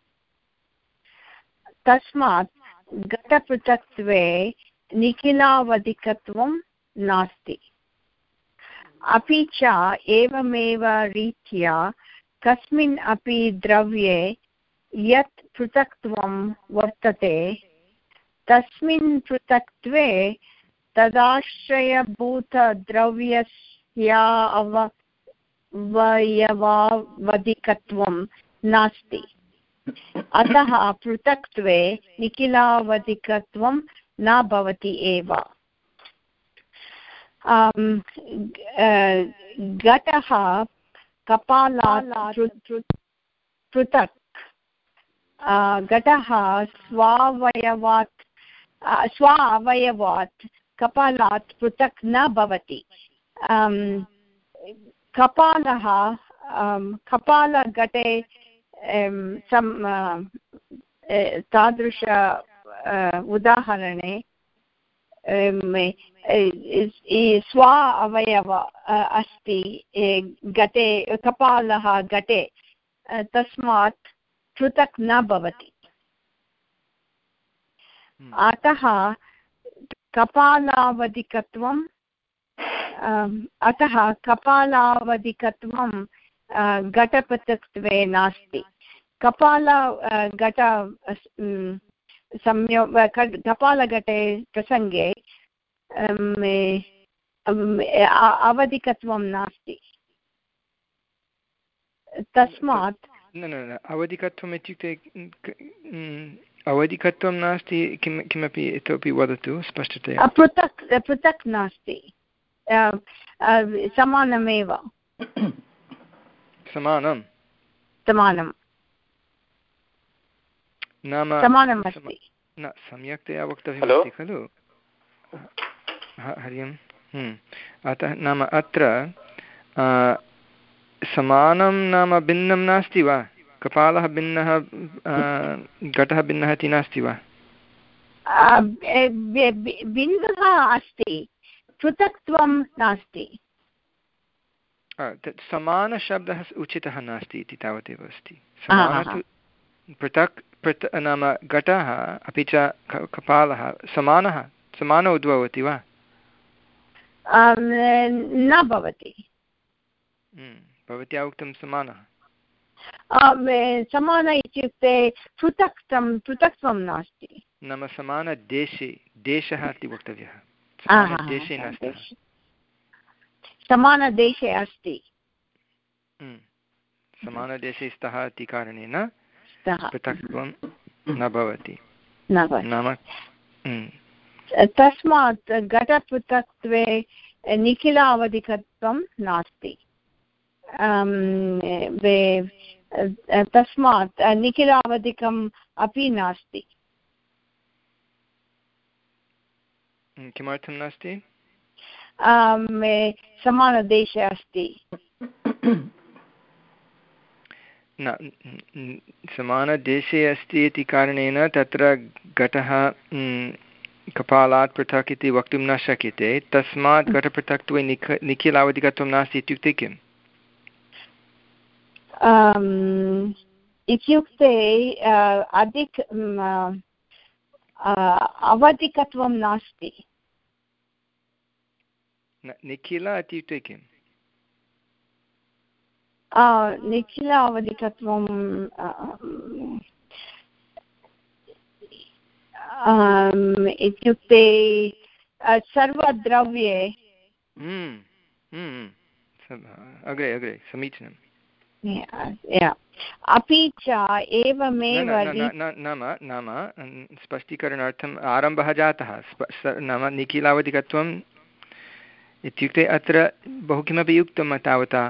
तस्मात् घटपृथक्त्वे निखिलावधिकत्वं नास्ति। अपि च एवमेव रीत्या कस्मिन् अपि द्रव्ये यत् पृथक्त्वं वर्तते तस्मिन् पृथक्त्वे तदाश्रयभूतद्रव्यस्यावयवावधिकत्वं नास्ति। अतः पृथक्त्वे निखिलावधिकत्वं न भवति एव। घटः कपालात् पृथक् घटः स्वावयवात् स्व अवयवात् कपालात् पृथक् न भवति। कपालः कपालघटे तादृश उदाहरणे स्व अवयव अस्ति घटे कपालः घटे, तस्मात् पृथक् न भवति। अतः कपालावधिकत्वं अतः कपालावधिकत्वं घटपृथक्त्वे नास्ति। कपाल घट संयो कपालघटे प्रसङ्गे अवधिकत्वं नास्ति। तस्मात् न न न अवधिकत्वम् इत्युक्ते अवधिकत्वं नास्ति किं किमपि इतोपि वदतु स्पष्टतया। पृथक् पृथक् नास्ति, समानमेव। समानं समानं नाम समानम् अस्ति न सम्यक्तया वक्तव्यमस्ति खलु। हरि ओम्। अतः नाम अत्र समानं नाम भिन्नं नास्ति वा? कपालः भिन्नः घटः भिन्नः इति नास्ति वा? भिन्नः अस्ति, पृथक्त्वं नास्ति। तत् समानशब्दः उचितः नास्ति इति तावदेव अस्ति। समानः तु पृथक् पृथक् नाम घटः अपि च कपालः समानः समानौ द्वौ भवति वा? न भवति। भवत्या उक्तं समानः। समान इत्युक्ते पृथक्त्वं पृथक्त्वं नास्ति। नाम समानदेशे देशः इति वक्तव्यः। देशे नास्ति, समानदेशे अस्ति। समानदेशे स्तः इति कारणेन पृथक्त्वं न भवति। नाम तस्मात् घटपृथक्त्वे निखिलावधिकत्वं नास्ति। तस्मात् निखिलावधिकम् अपि नास्ति। किमर्थं नास्ति? समानदेशे अस्ति। न समानदेशे अस्ति इति कारणेन तत्र घटः कपालात् पृथक् इति वक्तुं न शक्यते। तस्मात् घटपृथक्त्वे निख निखिलावधिकत्वं नास्ति इत्युक्ते किम्? इत्युक्ते अधिक अवधिकत्वं नास्ति। निखिल इत्युक्ते किम्? निखिल अवधिकत्वं इत्युक्ते सर्वद्रव्ये। अग्रे अग्रे समीचीनम्। अपि च एवमेव नाम नाम स्पष्टीकरणार्थम् आरम्भः जातः। नाम निखिलावधिकत्वम् इत्युक्ते अत्र बहु किमपि उक्तं तावता।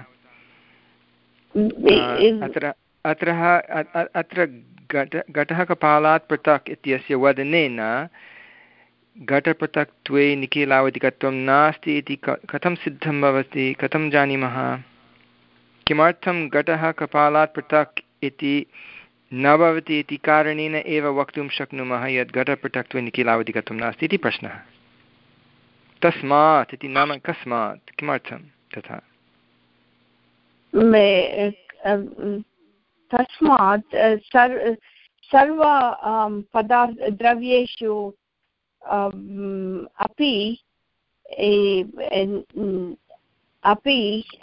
अत्र अत्र अत्र घट घटः कपालात् पृथक् इत्यस्य वदनेन घटपृथक्त्वे निखिलावधिकत्वं नास्ति इति कथं सिद्धं भवति? कथं जानीमः? किमर्थं घटः कपालात् पृथक् इति न भवति इति कारणेन एव वक्तुं शक्नुमः यत् घटपृथक्त्वे निखिलावधिकत्वं नास्ति इति प्रश्नः। तस्मात् इति नाम कस्मात्, किमर्थं तथा? तस्मात् सर्व पदार्थ द्रव्येषु अपि अपि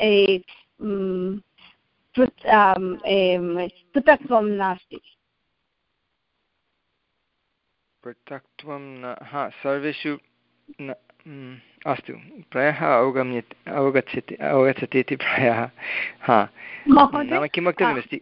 पृथक्त्वं नास्ति। पृथक्त्वं न हा सर्वेषु न अस्तु प्रायः अवगम्यते अवगच्छति अवगच्छति इति प्रायः। हा नाम किं वक्तव्यमस्ति?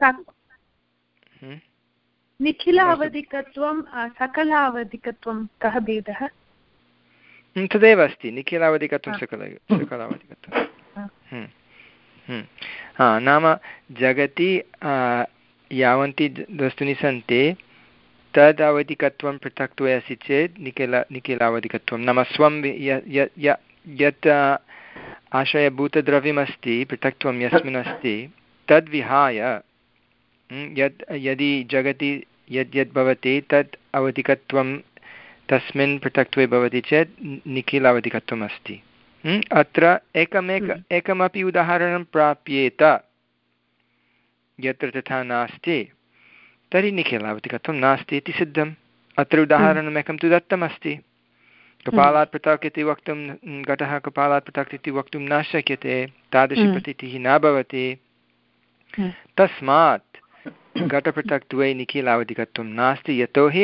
निखिलावधिकत्वं सकलावधिकत्वं कः भेदः? तदेव अस्ति निखिलावधिकत्वं सकल सकलावधिकत्वं। हा नाम जगति यावन्ति वस्तूनि सन्ति तद् अवधिकत्वं पृथक्त्वे अस्ति चेत् निखिल निखिलावधिकत्वं नाम स्वं यत् आशयभूतद्रव्यमस्ति पृथक्त्वं यस्मिन् अस्ति तद्विहाय यद् यदि जगति यद् यद् भवति तत् अवधिकत्वं तस्मिन् पृथक्त्वे भवति चेत् निखिलावधिकत्वम् अस्ति। अत्र एकमेक एकमपि उदाहरणं प्राप्येत यत्र तथा नास्ति तर्हि निखिलावधिकत्वं नास्ति इति सिद्धम्। अत्र उदाहरणमेकं तु दत्तमस्ति। कपालात् पृथक् इति वक्तुं घटः कपालात् पृथक् इति वक्तुं न शक्यते, तादृशी प्रतीतिः न भवति। तस्मात् घटपृथक्त्वे निखिलावधिकत्वं नास्ति यतोहि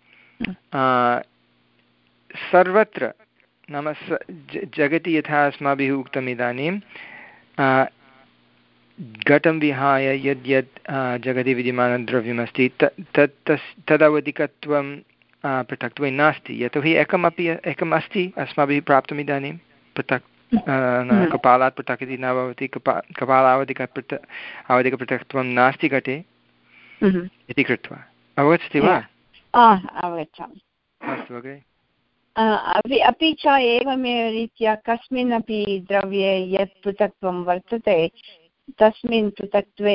सर्वत्र नाम स जगति यथा अस्माभिः उक्तम् इदानीं घटं विहाय यद् यद् जगति विद्यमानद्रव्यमस्ति तत् तत् तस् तदवधिकत्वं पृथक्त्वे नास्ति, यतोहि एकमपि एकम् अस्ति अस्माभिः प्राप्तम् इदानीं पृथक् कपालात् पृथक् इति न भवति। कपा कपालावधिक पृथक् अवधिकपृथक्त्वं नास्ति घटे इति कृत्वा अवगच्छति वा? अवगच्छामि। अस्तु अग्रे। अपि अपि च एवमेव रीत्या कस्मिन्नपि द्रव्ये यत् पृथक्त्वं वर्तते तस्मिन् पृथक्त्वे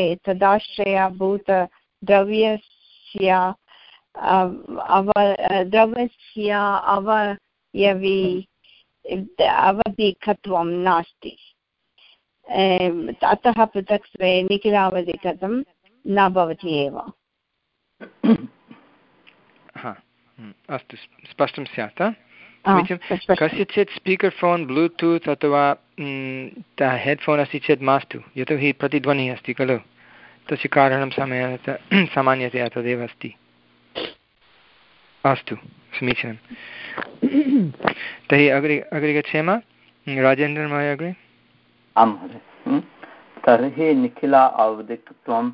तदाश्रयभूतद्रव्यस्य अव द्रव्यस्य अवयवी अवधिकत्वं नास्ति। अतः पृथक्त्वे निखिलावधिकतं न भवति एव। अस्तु, स्पष्टं स्यात्। कस्यचित् स्पीकर् फ़ोन् ब्लूटूत् अथवा हेड्फोन् अस्ति चेत् मास्तु, यतोहि प्रतिध्वनिः अस्ति खलु, तस्य कारणं सामान्यतया सामान्यतया तदेव अस्ति। अस्तु, समीचीनं। तर्हि अग्रे अग्रे गच्छेम। राजेन्द्रन् महोदय अग्रे। आं महोदय। तर्हि निखिला अवधिकत्वं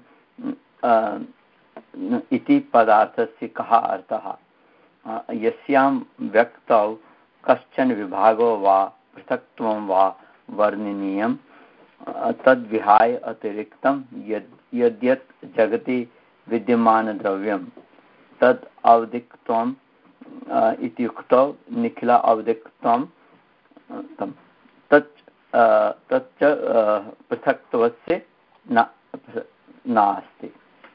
इति पदार्थस्य कः अर्थः? यस्यां व्यक्तौ कश्चन विभागो वा पृथक्त्वं वा वर्णनीयं तद्विहाय अतिरिक्तं यद् यद्यत् जगति विद्यमानद्रव्यं तद् अवधिकत्वम् इत्युक्तौ निखिला अवधिकत्वं तच् तच्च पृथक्त्वस्य न नास्ति।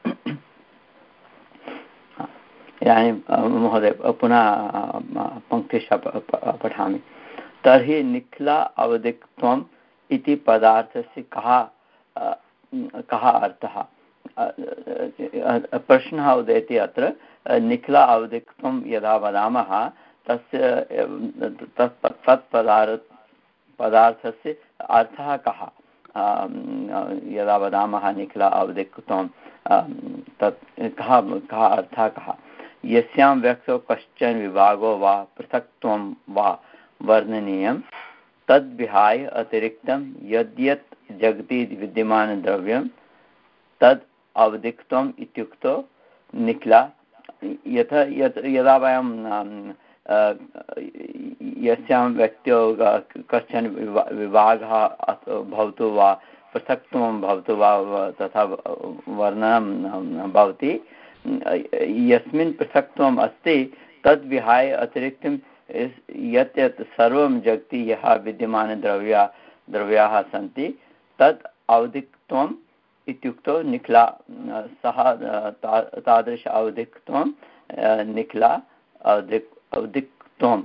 इदानीं महोदय पुनः पङ्क्तिशः पठामि। तर्हि निखिला अवधिकत्वम् इति पदार्थस्य कः कः अर्थः? प्रश्नः उदेति अत्र। निखिला अवधिकत्वं यदा वदामः तस्य तत् पदार्थ पदार्थस्य अर्थः कः? यदा वदामः निखिला अवधिकत्वं तत् कः कः अर्थः कः? यस्यां व्यक्तौ कश्चन विभागो वा पृथक्त्वं वा वर्णनीयं तद्विहाय अतिरिक्तं यद्यत् जगति विद्यमानद्रव्यं तद् अवधिकत्वम् इत्युक्तौ निखिला। यथा यदा वयं यस्यां व्यक्तौ कश्चन विभागः भवतु वा पृथक्त्वं भवतु वा तथा वर्णनं भवति, यस्मिन् पृथक्त्वम् अस्ति तद्विहाय अतिरिक्तं यत् यत् सर्वं जगति यः विद्यमानद्रव्या द्रव्याः सन्ति तत् अवधिकत्वम् इत्युक्तौ निखिला। सः तादृश अवधिकत्वं निखिला अवधिक अवधिकत्वम्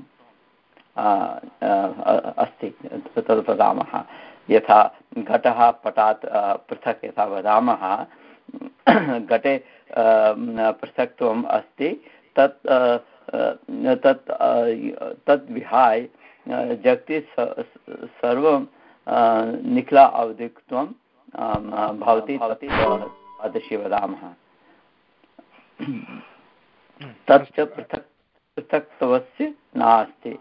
अस्ति तद् वदामः। यथा घटः पटात् पृथक् यथा वदामः, घटे पृथक्त्वम् अस्ति, तत् तत् तद्विहाय जगति सर्वं निखिला अवधिकत्वं भवति तादृशी वदामः। तच्च पृथक् पृथक्त्वस्य नास्ति।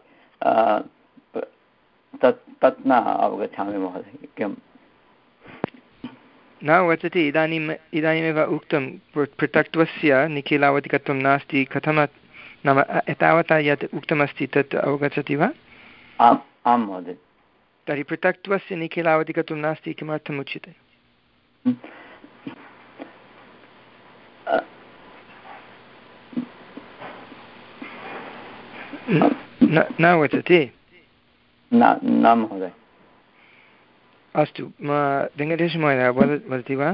तत् तत् न अवगच्छामि महोदय, किम् न वचति? इदानीम् इदानीमेव उक्तं पृथक्त्वस्य निखिलावधिकत्वं नास्ति। कथं नाम एतावता यत् उक्तमस्ति तत् अवगच्छति वा? आम् आं महोदय। तर्हि पृथक्त्वस्य निखिलावधिकत्वं नास्ति किमर्थम् उच्यते? न वचति? न महोदय। अस्तु, वेङ्कटेशमहोदय वदति वा?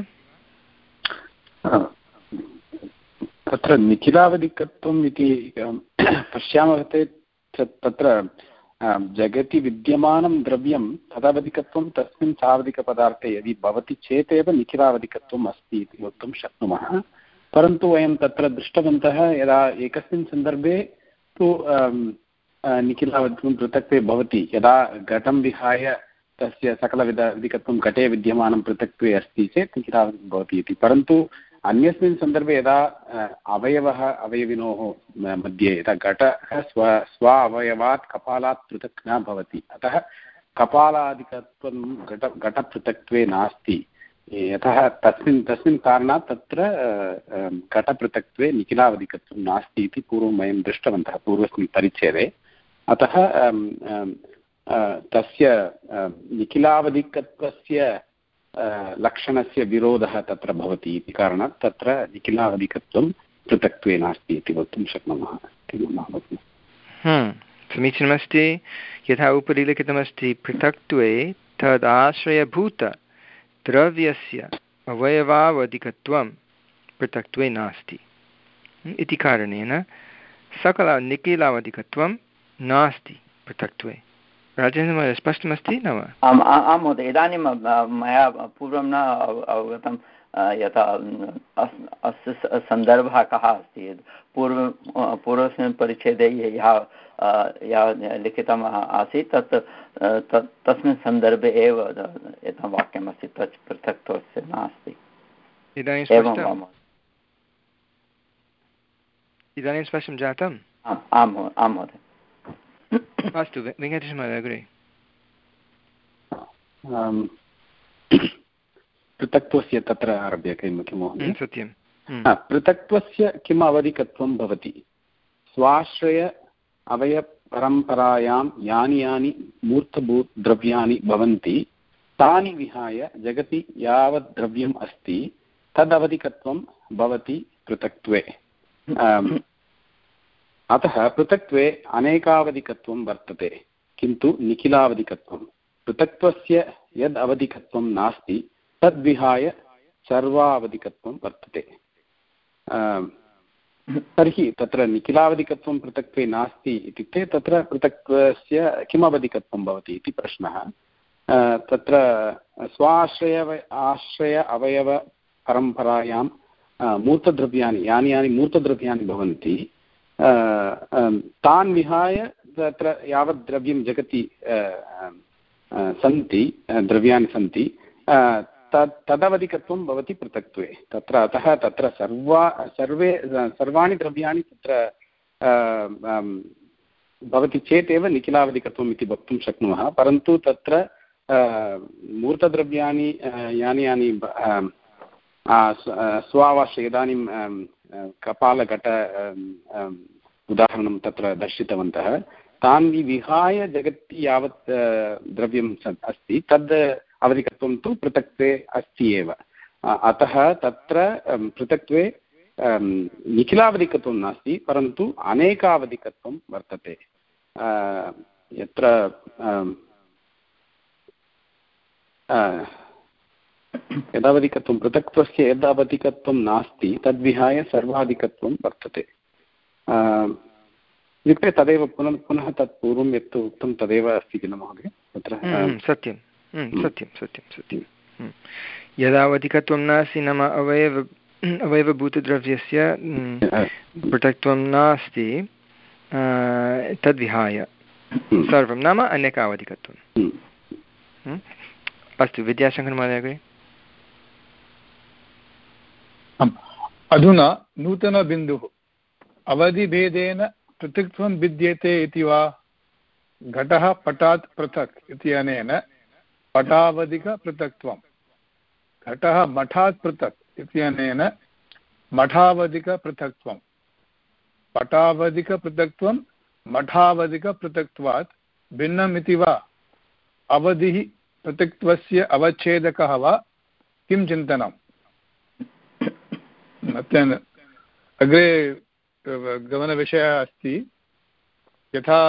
तत्र निखिलावधिकत्वम् इति पश्यामः चेत् तत्र जगति विद्यमानं द्रव्यं तदवधिकत्वं तस्मिन् सावधिकपदार्थे यदि भवति चेदेव निखिलावधिकत्वम् अस्ति इति वक्तुं शक्नुमः। परन्तु वयं तत्र दृष्टवन्तः यदा एकस्मिन् सन्दर्भे तु निखिलावधिकत्वं पृथक्त्वे भवति, यदा घटं विहाय तस्य सकलविधावधिकत्वं घटे विद्यमानं पृथक्त्वे अस्ति चेत् निखिलावधिकं भवति इति। परन्तु अन्यस्मिन् सन्दर्भे यदा अवयवः अवयविनोः मध्ये यदा घटः स्व स्व अवयवात् कपालात् पृथक् न भवति, अतः कपालादिकत्वं घट घटपृथक्त्वे नास्ति। यतः तस्मिन् तस्मिन् कारणात् तत्र घटपृथक्त्वे निखिलावधिकत्वं नास्ति इति पूर्वं वयं दृष्टवन्तः पूर्वस्मिन् परिच्छेदे। अतः तस्य निखिलावधिकत्वस्य लक्षणस्य विरोधः तत्र भवति इति कारणात् तत्र निखिलावधिकत्वं पृथक्त्वे नास्ति इति वक्तुं शक्नुमः। समीचीनमस्ति। यथा उपरि लिखितमस्ति पृथक्त्वे तदाश्रयभूत द्रव्यस्य अवयवावधिकत्वं पृथक्त्वे नास्ति इति कारणेन सकल निखिलावधिकत्वं नास्ति पृथक्त्वे। राजेन्द्रमहोदय स्पष्टमस्ति न वा? आम् आं महोदय, इदानीं मया पूर्वं न अवगतं यथा अस्य सन्दर्भः कः अस्ति। पूर्वं पूर्वस्मिन् परिच्छेदे यः यः लिखितम् आसीत् तत् तस्मिन् सन्दर्भे एव एतं वाक्यमस्ति, तत् पृथक्त्वस्य नास्ति। इदानीं स्पष्टम्? इदानीं स्पष्टं जातम्? आम् आम् आं महोदय। अस्तु वेङ्कटेशमहोदय अग्रे। पृथक्त्वस्य तत्र आरभ्य किं किं महोदय? सत्यं। पृथक्त्वस्य किम् अवधिकत्वं भवति? स्वाश्रय अवयपरम्परायां यानि यानि मूर्तभूत द्रव्याणि भवन्ति तानि विहाय जगति यावत् द्रव्यम् अस्ति तदवधिकत्वं भवति पृथक्त्वे। अतः पृथक्त्वे अनेकावधिकत्वं वर्तते किन्तु निखिलावधिकत्वं पृथक्त्वस्य यद् अवधिकत्वं नास्ति तद्विहाय सर्वावधिकत्वं वर्तते। तर्हि तत्र निखिलावधिकत्वं पृथक्त्वे नास्ति इत्युक्ते तत्र पृथक्त्वस्य किम् अवधिकत्वं भवति इति प्रश्नः। तत्र स्वाश्रय आश्रय अवयवपरम्परायां मूर्तद्रव्याणि यानि यानि मूर्तद्रव्याणि भवन्ति तान् विहाय तत्र यावत् द्रव्यं जगति सन्ति द्रव्याणि सन्ति तद् तदवधिकत्वं भवति पृथक्त्वे। तत्र अतः तत्र सर्वा सर्वे सर्वाणि द्रव्याणि तत्र भवति चेत् एव निखिलावधिकत्वम् इति वक्तुं शक्नुमः। परन्तु तत्र मूर्तद्रव्याणि यानि यानि स्वावाश्रय इदानीं कपालघट उदाहरणं तत्र दर्शितवन्तः, तान् विहाय जगति यावत् द्रव्यं अस्ति तद् अवधिकत्वं तु पृथक्त्वे अस्ति एव। अतः तत्र पृथक्त्वे निखिलावधिकत्वं नास्ति परन्तु अनेकावधिकत्वं वर्तते। यत्र यदवधिकत्वं पृथक्त्वस्य यद् अवधिकत्वं नास्ति तद्विहाय सर्वाधिकत्वं वर्तते। इत्युक्ते तदेव पुनः पुनः तत् पूर्वं यत् उक्तं तदेव अस्ति किल महोदय तत्र? सत्यं सत्यं सत्यं सत्यं। यदावधिकत्वं नास्ति नाम अवयव अवयवभूतद्रव्यस्य पृथक्त्वं नास्ति तद्विहाय सर्वं नाम अनेकावधिकत्वम्। अस्तु विद्याशङ्करमहोदय अग्रे। अधुना नूतनबिन्दुः अवधिभेदेन पृथक्त्वं विद्यते इति वा? घटः पटात् पृथक् इत्यनेन पटावधिकपृथक्त्वं, घटः मठात् पृथक् इत्यनेन मठावधिकपृथक्त्वं, पटावधिकपृथक्त्वं मठावधिकपृथक्त्वात् भिन्नम् इति वा? अवधिः पृथक्त्वस्य अवच्छेदकः वा? किं चिन्तनम्? अग्रे गमनविषयः अस्ति। यथा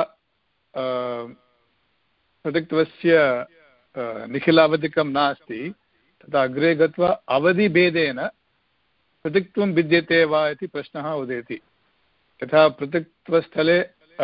पृथक्त्वस्य निखिलावधिकं नास्ति तथा अग्रे गत्वा अवधिभेदेन पृथक्त्वं विद्यते वा इति प्रश्नः उदेति। यथा पृथक्त्वस्थले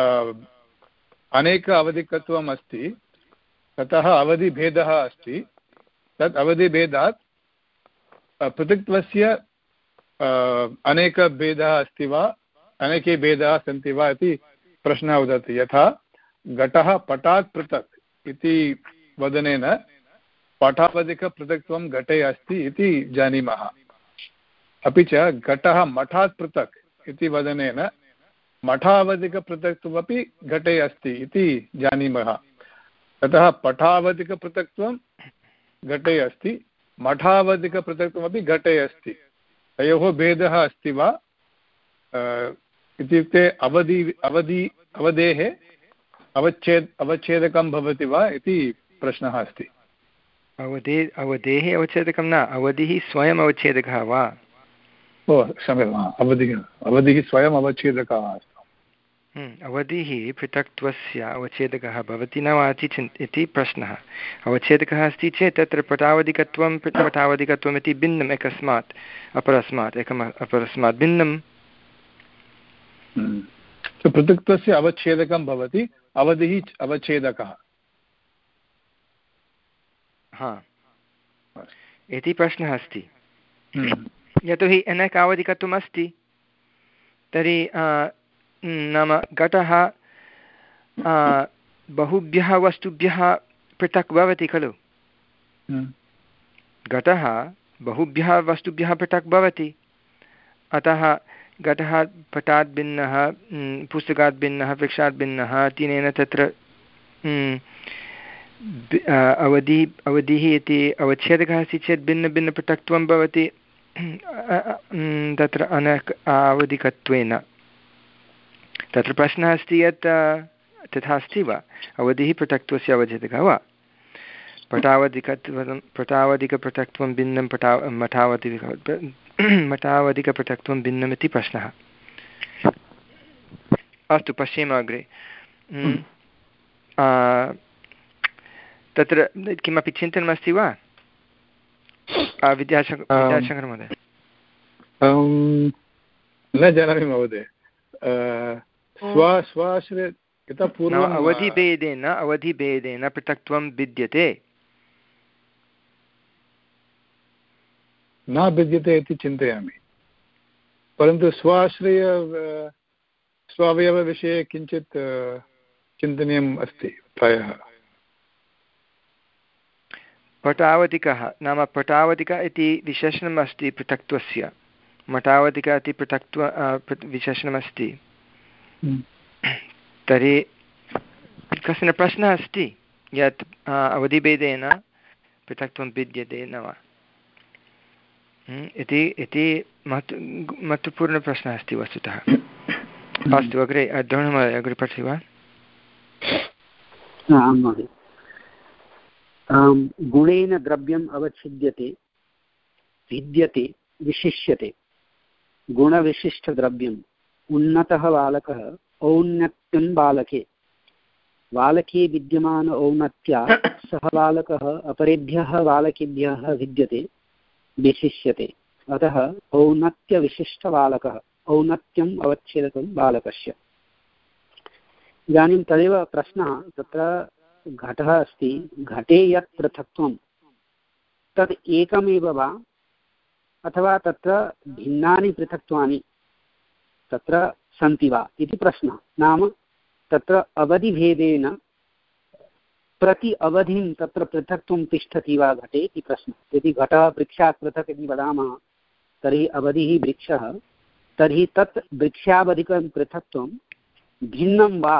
अनेक अवधिकत्वम् अस्ति ततः अवधिभेदः अस्ति, तत् अवधिभेदात् पृथक्त्वस्य अनेकभेदः अस्ति वा, अनेके भेदाः सन्ति वा इति प्रश्नः उदेति। यथा घटः पटात् पृथक् इति वदनेन पटावधिकपृथक्त्वं घटे अस्ति इति जानीमः। अपि च घटः मठात् पृथक् इति वदनेन मठावधिकपृथक्त्वमपि घटे अस्ति इति जानीमः। अतः पटावधिकपृथक्त्वं घटे अस्ति, मठावधिकपृथक्त्वमपि घटे अस्ति, तयोः भेदः अस्ति वा इत्युक्ते अवधि अवधि अवधेः अवच्छेद अवच्छेदकं भवति वा इति प्रश्नः अस्ति। अवधे अवधेः अवच्छेदकं न, अवधिः स्वयम् अवच्छेदकः वा? ओ क्षम्यताम्, अवधिः अवधिः स्वयम् अवच्छेदकः अस्ति। अवधिः पृथक्त्वस्य अवच्छेदकः भवति न वा इति चिन् इति प्रश्नः। अवच्छेदकः अस्ति चेत् तत्र पटावधिकत्वं पटावधिकत्वम् इति भिन्नम् एकस्मात् अपरस्मात् एकम् अपरस्मात् भिन्नं। पृथक्त्वस्य अवच्छेदकं भवति, अवधिः अवच्छेदकः। हा इति प्रश्नः अस्ति। यतोहि अनेकावधिकत्वम् अस्ति, तर्हि नाम घटः बहुभ्यः वस्तुभ्यः पृथक् भवति खलु। घटः बहुभ्यः वस्तुभ्यः पृथक् भवति, अतः घटः पटात् भिन्नः, पुस्तकात् भिन्नः, वृक्षात् भिन्नः, तेन तत्र अवधि अवधिः इति अवच्छेदकः अस्ति चेत् भिन्नभिन्नपृथक्त्वं भवति तत्र अनेक अवधिकत्वेन। तत्र प्रश्नः अस्ति यत् तथा अस्ति वा, अवधिः पृथक्त्वस्य अवच्छेदकः वा? पटावधिकत्वं पटावधिकपृथक्त्वं भिन्नं पटा मठावधिक मठावधिकपृथक्त्वं भिन्नम् इति प्रश्नः। अस्तु, पश्येम अग्रे। तत्र किमपि चिन्तनमस्ति वा विद्याशङ्कर विद्याशङ्कर महोदय? न जानामि महोदय। स्व स्वाश्रय यतः पूर्वम् अवधिभेदेन अवधिभेदेन पृथक्त्वं भिद्यते न भिद्यते इति चिन्तयामि, परन्तु स्वाश्रय स्वावयवविषये किञ्चित् चिन्तनीयम् अस्ति प्रायः। पटावधिकः नाम पटावधिक इति विशेषणम् अस्ति पृथक्त्वस्य, मठावधिक इति पृथक्त्व विशेषणमस्ति। तर्हि कश्चन प्रश्नः अस्ति यत् अवधिभेदेन पृथक्त्वं भिद्यते न वा इति इति महत्व महत्वपूर्णप्रश्नः अस्ति वस्तुतः। अस्तु, अग्रे द्रोणमहोदय अग्रे पठति वा? आं महोदय। गुणेन द्रव्यम् अवच्छिद्यते, भिद्यते, विशिष्यते। गुणविशिष्टद्रव्यम् उन्नतः बालकः औन्नत्यं बालके, बालके विद्यमान औन्नत्यात् सः बालकः अपरेभ्यः बालकेभ्यः भिद्यते, विशिष्यते। अतः औन्नत्यविशिष्टबालकः औन्नत्यम् अवच्छेदकं बालकस्य। इदानीं तदेव प्रश्नः, तत्र घटः अस्ति, घटे यत् पृथक्त्वं तत् एकमेव वा अथवा तत्र भिन्नानि पृथक्त्वानि तत्र सन्ति वा इति प्रश्नः। नाम तत्र अवधिभेदेन प्रति अवधिं तत्र पृथक्त्वं तिष्ठति वा घटे इति प्रश्नः। यदि घटः वृक्षात् पृथक् इति वदामः तर्हि अवधिः वृक्षः, तर्हि तत् वृक्षावधिकं पृथक्त्वं भिन्नं वा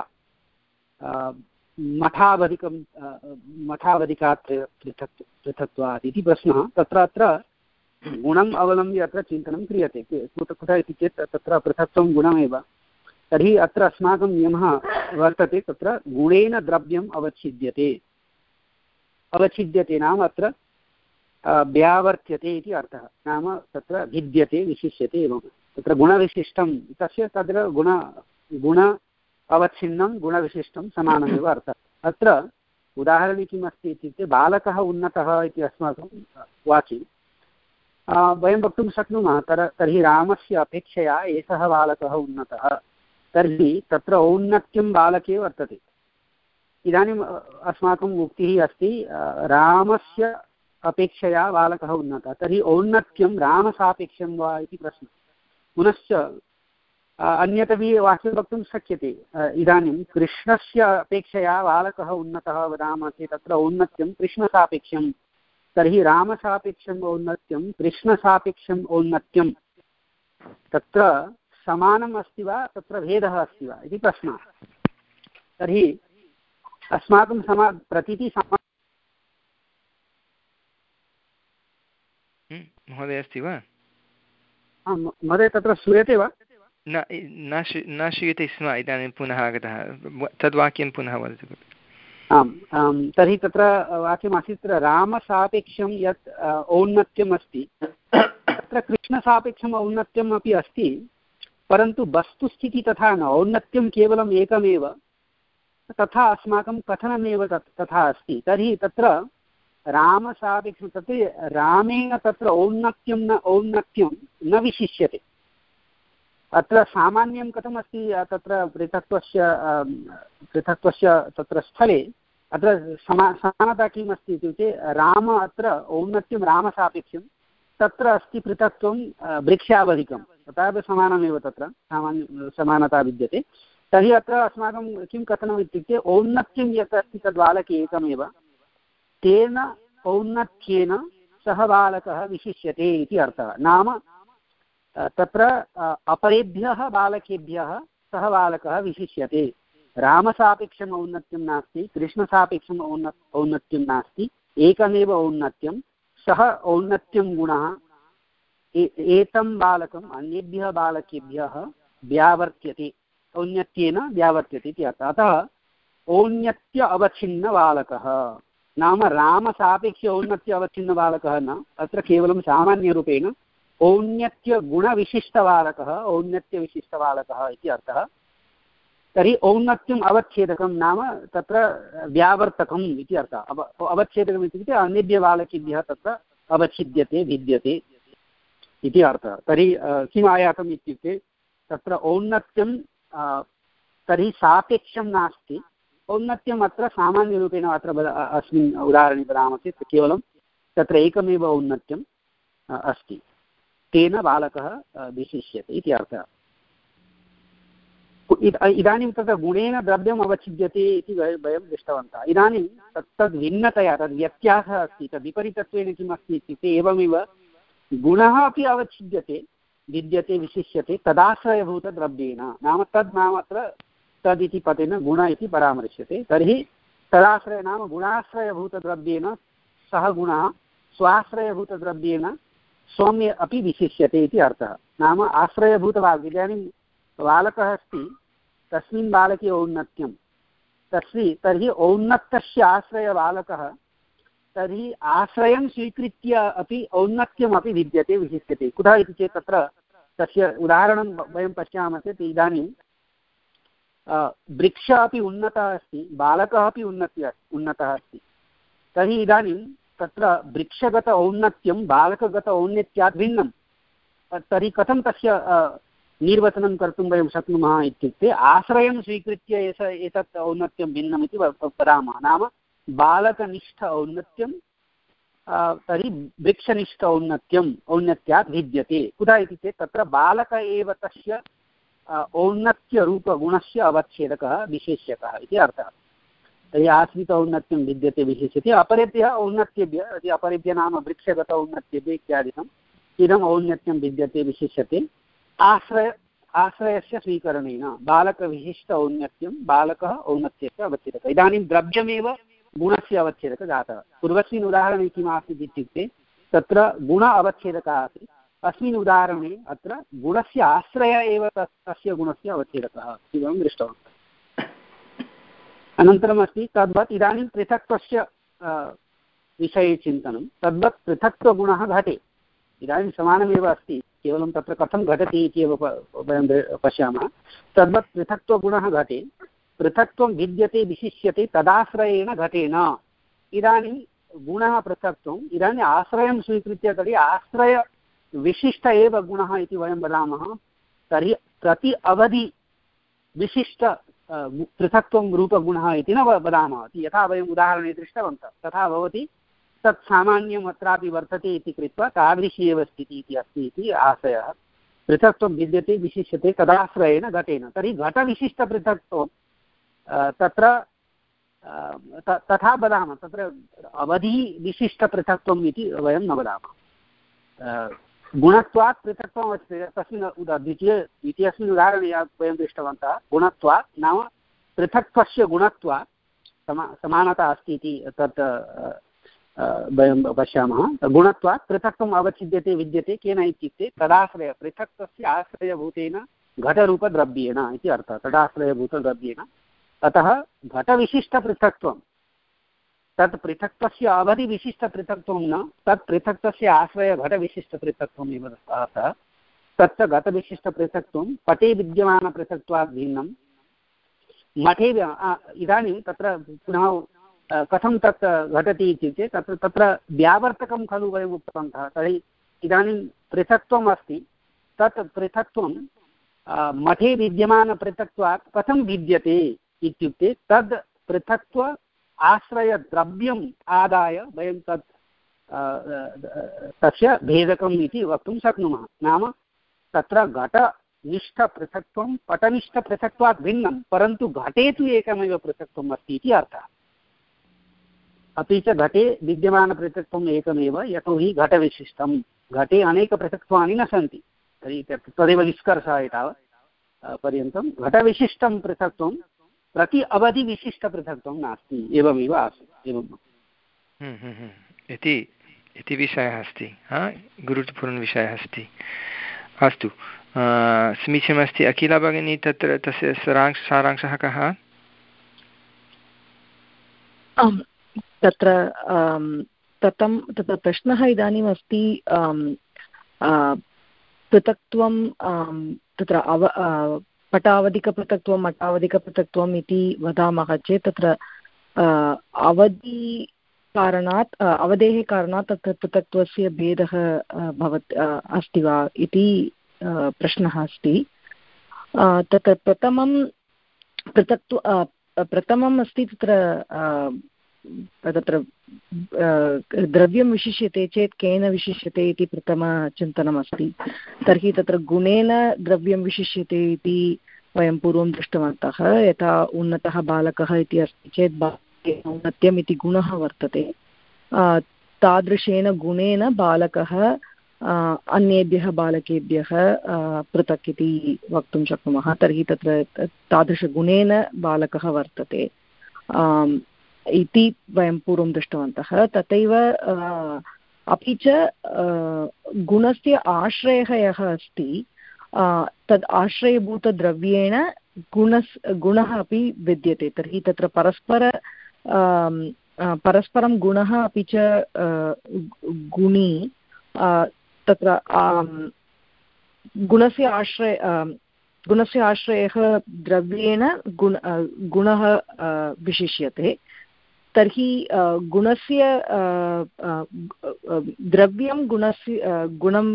मठावधिकं मठावधिकात् पृथक् पृथक्त्वात् इति प्रश्नः। तत्र अत्र गुणम् अवलम्ब्य अत्र चिन्तनं क्रियते। कुतः इति चेत् तत्र पृथक्त्वं गुणमेव, तर्हि अत्र अस्माकं नियमः वर्तते, तत्र गुणेन द्रव्यम् अवच्छिद्यते। अवच्छिद्यते नाम अत्र व्यावर्त्यते इति अर्थः, नाम तत्र भिद्यते, विशिष्यते एवं। तत्र गुणविशिष्टं तस्य तत्र गुण गुण अवच्छिन्नं गुणविशिष्टं समानमेव अर्थः। अत्र उदाहरणे किम् अस्ति इत्युक्ते बालकः उन्नतः इति अस्माकं वाक्ये वयं वक्तुं शक्नुमः, तर तर्हि रामस्य अपेक्षया एषः बालकः उन्नतः, तर्हि तत्र औन्नत्यं बालके वर्तते। इदानीम् अस्माकम् उक्तिः अस्ति रामस्य अपेक्षया बालकः उन्नतः, तर्हि औन्नत्यं रामसापेक्षं वा इति प्रश्नः। पुनश्च अन्यतपि वाक्यं वक्तुं शक्यते। इदानीं कृष्णस्य अपेक्षया बालकः उन्नतः वदामः चेत् तत्र औन्नत्यं कृष्णसापेक्षं, तर्हि रामसापेक्षम् औन्नत्यं कृष्णसापेक्षम् औन्नत्यं तत्र समानम् अस्ति वा तत्र भेदः अस्ति वा इति प्रश्नः। तर्हि अस्माकं समा प्रतीतिः समा महोदय अस्ति वा? महोदय तत्र श्रूयते वा? न न न श्रूयते स्म, इदानीं पुनः आगतः। तद्वाक्यं पुनः वदतु। आम् आम् तर्हि तत्र वाक्यमासीत् तत्र रामसापेक्षं यत् औन्नत्यम् अस्ति तत्र कृष्णसापेक्षम् औन्नत्यम् अपि अस्ति, परन्तु वस्तुस्थितिः तथा न। औन्नत्यं केवलम् एकमेव, तथा अस्माकं कथनमेव तत् तथा अस्ति। तर्हि तत्र रामसापेक्षं तत्र रामेण तत्र औन्नत्यं न औन्नत्यं न विशिष्यते। अत्र सामान्यं कथमस्ति तत्र पृथक्त्वस्य पृथक्त्वस्य तत्र स्थले अत्र समा समानता किम् अस्ति इत्युक्ते राम अत्र औन्नत्यं रामसापेक्षं, तत्र अस्ति पृथक्त्वं वृक्षावधिकं, तथापि समानमेव तत्र सामान्य समानता विद्यते। तर्हि अत्र अस्माकं किं कथनम् इत्युक्ते औन्नत्यं यत् अस्ति तद् बालके एकमेव, तेन औन्नत्येन सः बालकः विशिष्यते इति अर्थः। नाम तत्र अपरेभ्यः बालकेभ्यः सः बालकः विशिष्यते। रामसापेक्षम् औन्नत्यं नास्ति, कृष्णसापेक्षम् औन्न औन्नत्यं नास्ति, एकमेव औन्नत्यं। सः औन्नत्यं गुणः एतं बालकम् अन्येभ्यः बालकेभ्यः व्यावर्त्यते, औन्नत्येन व्यावर्त्यते इति अर्थः। अतः औन्नत्य अवच्छिन्नबालकः नाम रामसापेक्ष औन्नत्य अवच्छिन्नबालकः न, अत्र केवलं सामान्यरूपेण औन्नत्यगुणविशिष्टबालकः औन्नत्यविशिष्टबालकः इति अर्थः। तर्हि औन्नत्यम् अवच्छेदकं नाम तत्र व्यावर्तकम् इति अर्थः। अव अवच्छेदकम् इत्युक्ते अन्येभ्यः बालकेभ्यः तत्र अवच्छिद्यते भिद्यते इति अर्थः। तर्हि किम् आयातम् इत्युक्ते तत्र औन्नत्यं तर्हि सापेक्षं नास्ति, औन्नत्यम् अत्र सामान्यरूपेण अत्र अस्मिन् उदाहरणे वदामः चेत् केवलं तत्र एकमेव औन्नत्यम् अस्ति, तेन बालकः विशिष्यते इति अर्थः। इदानीं तत्र गुणेन द्रव्यम् अवच्छिद्यते इति वयं दृष्टवन्तः। इदानीं तत् तद् भिन्नतया तद् व्यत्यासः अस्ति, तद् विपरीतत्वेन किम् अस्ति इत्युक्ते एवमेव गुणः अपि अवच्छिद्यते भिद्यते विशिष्यते तदाश्रयभूतद्रव्येण। नाम तद् नाम अत्र तदिति पदेन गुण इति परामर्श्यते। तर्हि तदाश्रय नाम गुणाश्रयभूतद्रव्येण सः गुणः स्वाश्रयभूतद्रव्येण सौम्य अपि विशिष्यते इति अर्थः। नाम आश्रयभूतबालकः, इदानीं बालकः अस्ति, तस्मिन् बालके औन्नत्यं तस्मिन् तर्हि औन्नत्यस्य आश्रयबालकः, तर्हि आश्रयं स्वीकृत्य अपि औन्नत्यमपि विद्यते विशिष्यते। कुतः इति चेत् तत्र तस्य उदाहरणं वयं पश्यामः चेत् इदानीं वृक्षः अपि उन्नतः अस्ति, बालकः अपि उन्नत्य उन्नतः अस्ति। तर्हि इदानीं तत्र वृक्षगत औन्नत्यं बालकगत औन्नत्यात् भिन्नं। तर्हि कथं तस्य निर्वचनं कर्तुं वयं शक्नुमः इत्युक्ते आश्रयं स्वीकृत्य एष एतत् औन्नत्यं भिन्नम् इति वदामः। नाम बालकनिष्ठ औन्नत्यं तर्हि वृक्षनिष्ठ औन्नत्यम् औन्नत्यात् भिद्यते। कुतः इति चेत् तत्र बालक एव तस्य औन्नत्यरूपगुणस्य अवच्छेदकः विशेष्यकः इति अर्थः। तर्हि आश्रित औन्नत्यं भिद्यते विशिष्यते। अपरेभ्यः औन्नत्येभ्यः यदि अपरेभ्यः नाम वृक्षगत औन्नत्येभ्यः इत्यादिकम् इदम् औन्नत्यं भिद्यते विशिष्यते आश्रय आश्रयस्य स्वीकरणेन। बालकविशिष्ट औन्नत्यं बालकः औन्नत्यस्य अवच्छेदकः। इदानीं द्रव्यमेव गुणस्य अवच्छेदकः जातः। पूर्वस्मिन् उदाहरणे किम् आसीत् इत्युक्ते तत्र गुण अवच्छेदकः आसीत्, अस्मिन् उदाहरणे अत्र गुणस्य आश्रय एव तस्य गुणस्य अवच्छेदकः इति वयं दृष्टवन्तः। अनन्तरमस्ति तद्वत् इदानीं पृथक्त्वस्य विषये चिन्तनं। तद्वत् पृथक्त्वगुणः घटे इदानीं समानमेव अस्ति, केवलं तत्र कथं घटति इति एव वयं पश्यामः। तद्वत् पृथक्त्वगुणः घटे, पृथक्त्वं भिद्यते विशिष्यते तदाश्रयेण घटेन। इदानीं गुणः पृथक्त्वम्, इदानीम् आश्रयं स्वीकृत्य तर्हि आश्रयविशिष्ट एव गुणः इति वयं वदामः। तर्हि प्रति अवधि विशिष्ट पृथक्त्वं रूपगुणः इति न वदामः। यथा वयम् उदाहरणे दृष्टवन्तः तथा भवति। तत् सामान्यम् अत्रापि वर्तते इति कृत्वा तादृशी एव स्थितिः इति अस्ति इति आशयः। पृथक्त्वं भिद्यते विशिष्यते तदाश्रयेण घटेन। तर्हि घटविशिष्टपृथक्त्वं तत्र तथा वदामः, तत्र अवधिविशिष्टपृथक्त्वम् इति वयं न वदामः। गुणत्वात् पृथक्त्वम् अस्ति तस्मिन् द्वितीय द्वितीयस्मिन् उदाहरणे वयं दृष्टवन्तः। गुणत्वात् नाम पृथक्त्वस्य गुणत्वात् समा समानता अस्ति इति तत् वयं पश्यामः गुणत्वात् पृथक्त्वम् अवच्छिद्यते विद्यते केन इत्युक्ते तदाश्रय पृथक्तस्य आश्रयभूतेन घटरूपद्रव्येण इति अर्थः तदाश्रयभूतद्रव्येण अतः घटविशिष्टपृथक्त्वं तत् पृथक्तस्य अवधिविशिष्टपृथक्त्वं न तत् पृथक्तस्य आश्रयघटविशिष्टपृथक्त्वम् एव अर्थः तच्च घटविशिष्टपृथक्त्वं पटे विद्यमानपृथक्त्वात् भिन्नं मठे इदानीं तत्र पुनः कथं तत् घटति इत्युक्ते तत्र तत्र व्यावर्तकं खलु वयम् उक्तवन्तः तर्हि इदानीं पृथक्त्वम् अस्ति तत् पृथक्त्वं मठे विद्यमानपृथक्त्वात् कथं भिद्यते इत्युक्ते तद् पृथक्त्व आश्रयद्रव्यम् आदाय वयं तत् तस्य भेदकम् इति वक्तुं शक्नुमः नाम तत्र घटनिष्ठपृथक्त्वं पटनिष्ठपृथक्त्वात् भिन्नं परन्तु घटे तु एकमेव पृथक्त्वम् अस्ति इति अर्थः अपि च घटे विद्यमानपृथक्त्वम् एकमेव यतोहि घटविशिष्टं घटे अनेकपृथक्त्वानि न सन्ति तर्हि तदेव निष्कर्षः एतावत् पर्यन्तं घटविशिष्टं पृथक्त्वं प्रति अवधिविशिष्टपृथक्त्वं नास्ति एवमेव आसीत् एवम् इति इति विषयः अस्ति गुरुत्वपूर्णविषयः अस्ति अस्तु समीचीनमस्ति अखिला भगिनी तत्र तस्य सारांश सारांशः कः तत्र ततं तत्र प्रश्नः इदानीम् अस्ति पृथक्त्वं तत्र अव पटावधिकपृथक्त्वं मटावधिकपृथक्त्वम् इति वदामः चेत् तत्र अवधि कारणात् अवधेः कारणात् तत्र पृथक्त्वस्य भेदः भवत् अस्ति वा इति प्रश्नः अस्ति तत्र प्रथमं पृथक्त्व प्रथमम् अस्ति तत्र तत्र द्रव्यं विशिष्यते चेत् केन विशिष्यते इति प्रथमचिन्तनमस्ति तर्हि तत्र गुणेन द्रव्यं विशिष्यते इति वयं पूर्वं दृष्टवन्तः यथा उन्नतः बालकः इति अस्ति चेत् औन्नत्यम् इति गुणः वर्तते तादृशेन गुणेन बालकः अन्येभ्यः बालकेभ्यः पृथक् इति वक्तुं शक्नुमः तर्हि तत्र तादृशगुणेन बालकः वर्तते इति वयं पूर्वं दृष्टवन्तः तथैव अपि च गुणस्य आश्रयः यः अस्ति तद् आश्रयभूतद्रव्येण गुणस् गुणः अपि विद्यते तर्हि तत्र परस्पर परस्परं गुणः अपि च गुणी तत्र गुणस्य आश्रय गुणस्य आश्रयः द्रव्येण गुण गुणः विशिष्यते तर्हि गुणस्य द्रव्यं गुणस्य गुणं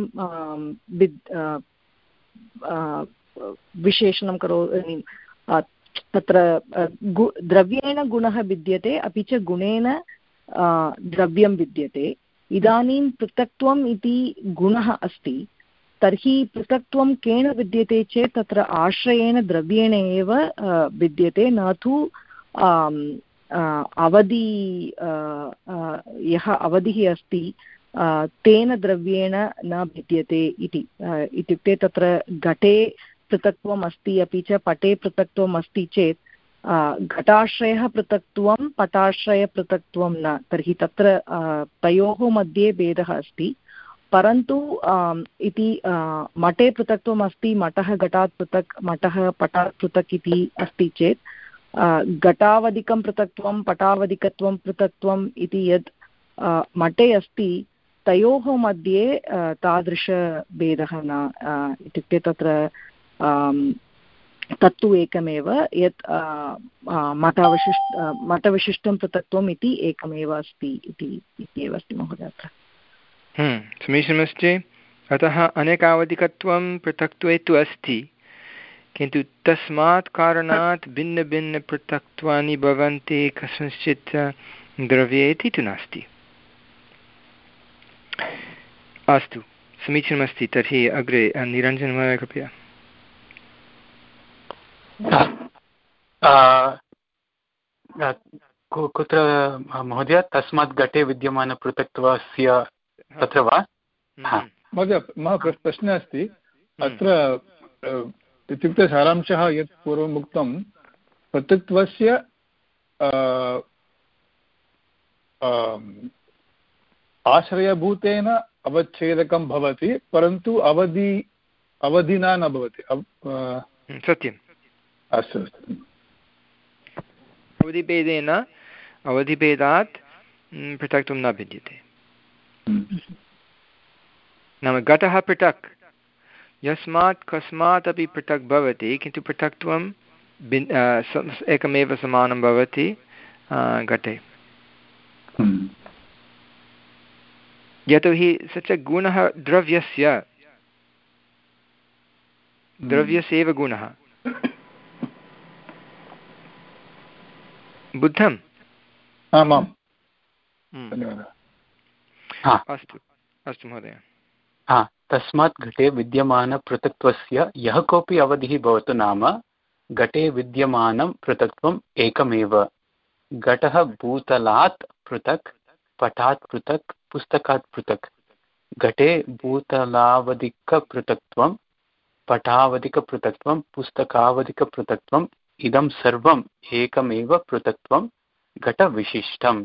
विशेषणं करो तत्र गु द्रव्येण गुणः विद्यते अपि च गुणेन द्रव्यं विद्यते इदानीं पृथक्त्वम् इति गुणः अस्ति तर्हि पृथक्त्वं केन विद्यते चेत् तत्र आश्रयेण द्रव्येण एव विद्यते न तु अवधि यः अवधिः अस्ति तेन द्रव्येण न भिद्यते इति इत्युक्ते तत्र घटे पृथक्त्वम् अस्ति अपि च पटे पृथक्त्वम् अस्ति चेत् घटाश्रयः पृथक्त्वं पटाश्रयपृथक्त्वं न तर्हि तत्र तयोः मध्ये भेदः अस्ति परन्तु इति मठे पृथक्त्वम् अस्ति मठः घटात् पृथक् मठः पटात् पृथक् इति अस्ति चेत् घटावधिकं पृथक्त्वं पटावधिकत्वं पृथक्त्वम् इति यद् मठे अस्ति तयोः मध्ये तादृशभेदः न इत्युक्ते तत्र तत्तु एकमेव यत् मतविशिष्ट मतविशिष्टं पृथक्त्वम् इति एकमेव अस्ति इति एव अस्ति महोदय अत्र समीचीनमस्ति अतः अनेकावधिकत्वं पृथक्त्वे तु अस्ति किन्तु तस्मात् कारणात् भिन्नभिन्नपृथक्त्वानि भवन्ति कस्मिंश्चित् द्रव्ये इति तु नास्ति अस्तु समीचीनमस्ति तर्हि अग्रे निरञ्जनमहोदय कृपया कुत्र महोदय तस्मात् घटे विद्यमानपृथक्त्वस्य तत्र वा महोदय मम प्रश्नः अस्ति अत्र इत्युक्ते सारांशः यत् पूर्वम् उक्तं पृथक्त्वस्य आश्रयभूतेन अवच्छेदकं भवति परन्तु अवधि अवधिना न भवति। सत्यम्। अस्तु अस्तु। अवधिभेदेन अवधिभेदात् पृथक्त्वं न भिद्यते। नाम घटः पृथक् यस्मात् कस्मात् अपि पृथक् भवति, किन्तु पृथक्त्वं भिन् एकमेव समानं भवति घटे। यतोहि स च गुणः द्रव्यस्य द्रव्यस्यैव गुणः। बुद्धम्? आमां। अस्तु अस्तु महोदय। हा, तस्मात् घटे विद्यमानपृथक्त्वस्य यः कोऽपि अवधिः भवतु, नाम घटे विद्यमानं पृथक्त्वम् एकमेव। घटः भूतलात् पृथक्, पटात् पृथक्, पुस्तकात् पृथक्। घटे भूतलावधिकपृथक्त्वं, पटावधिकपृथक्त्वं, पुस्तकावधिकपृथक्त्वम्, इदं सर्वम् एकमेव पृथक्त्वं घटविशिष्टम्।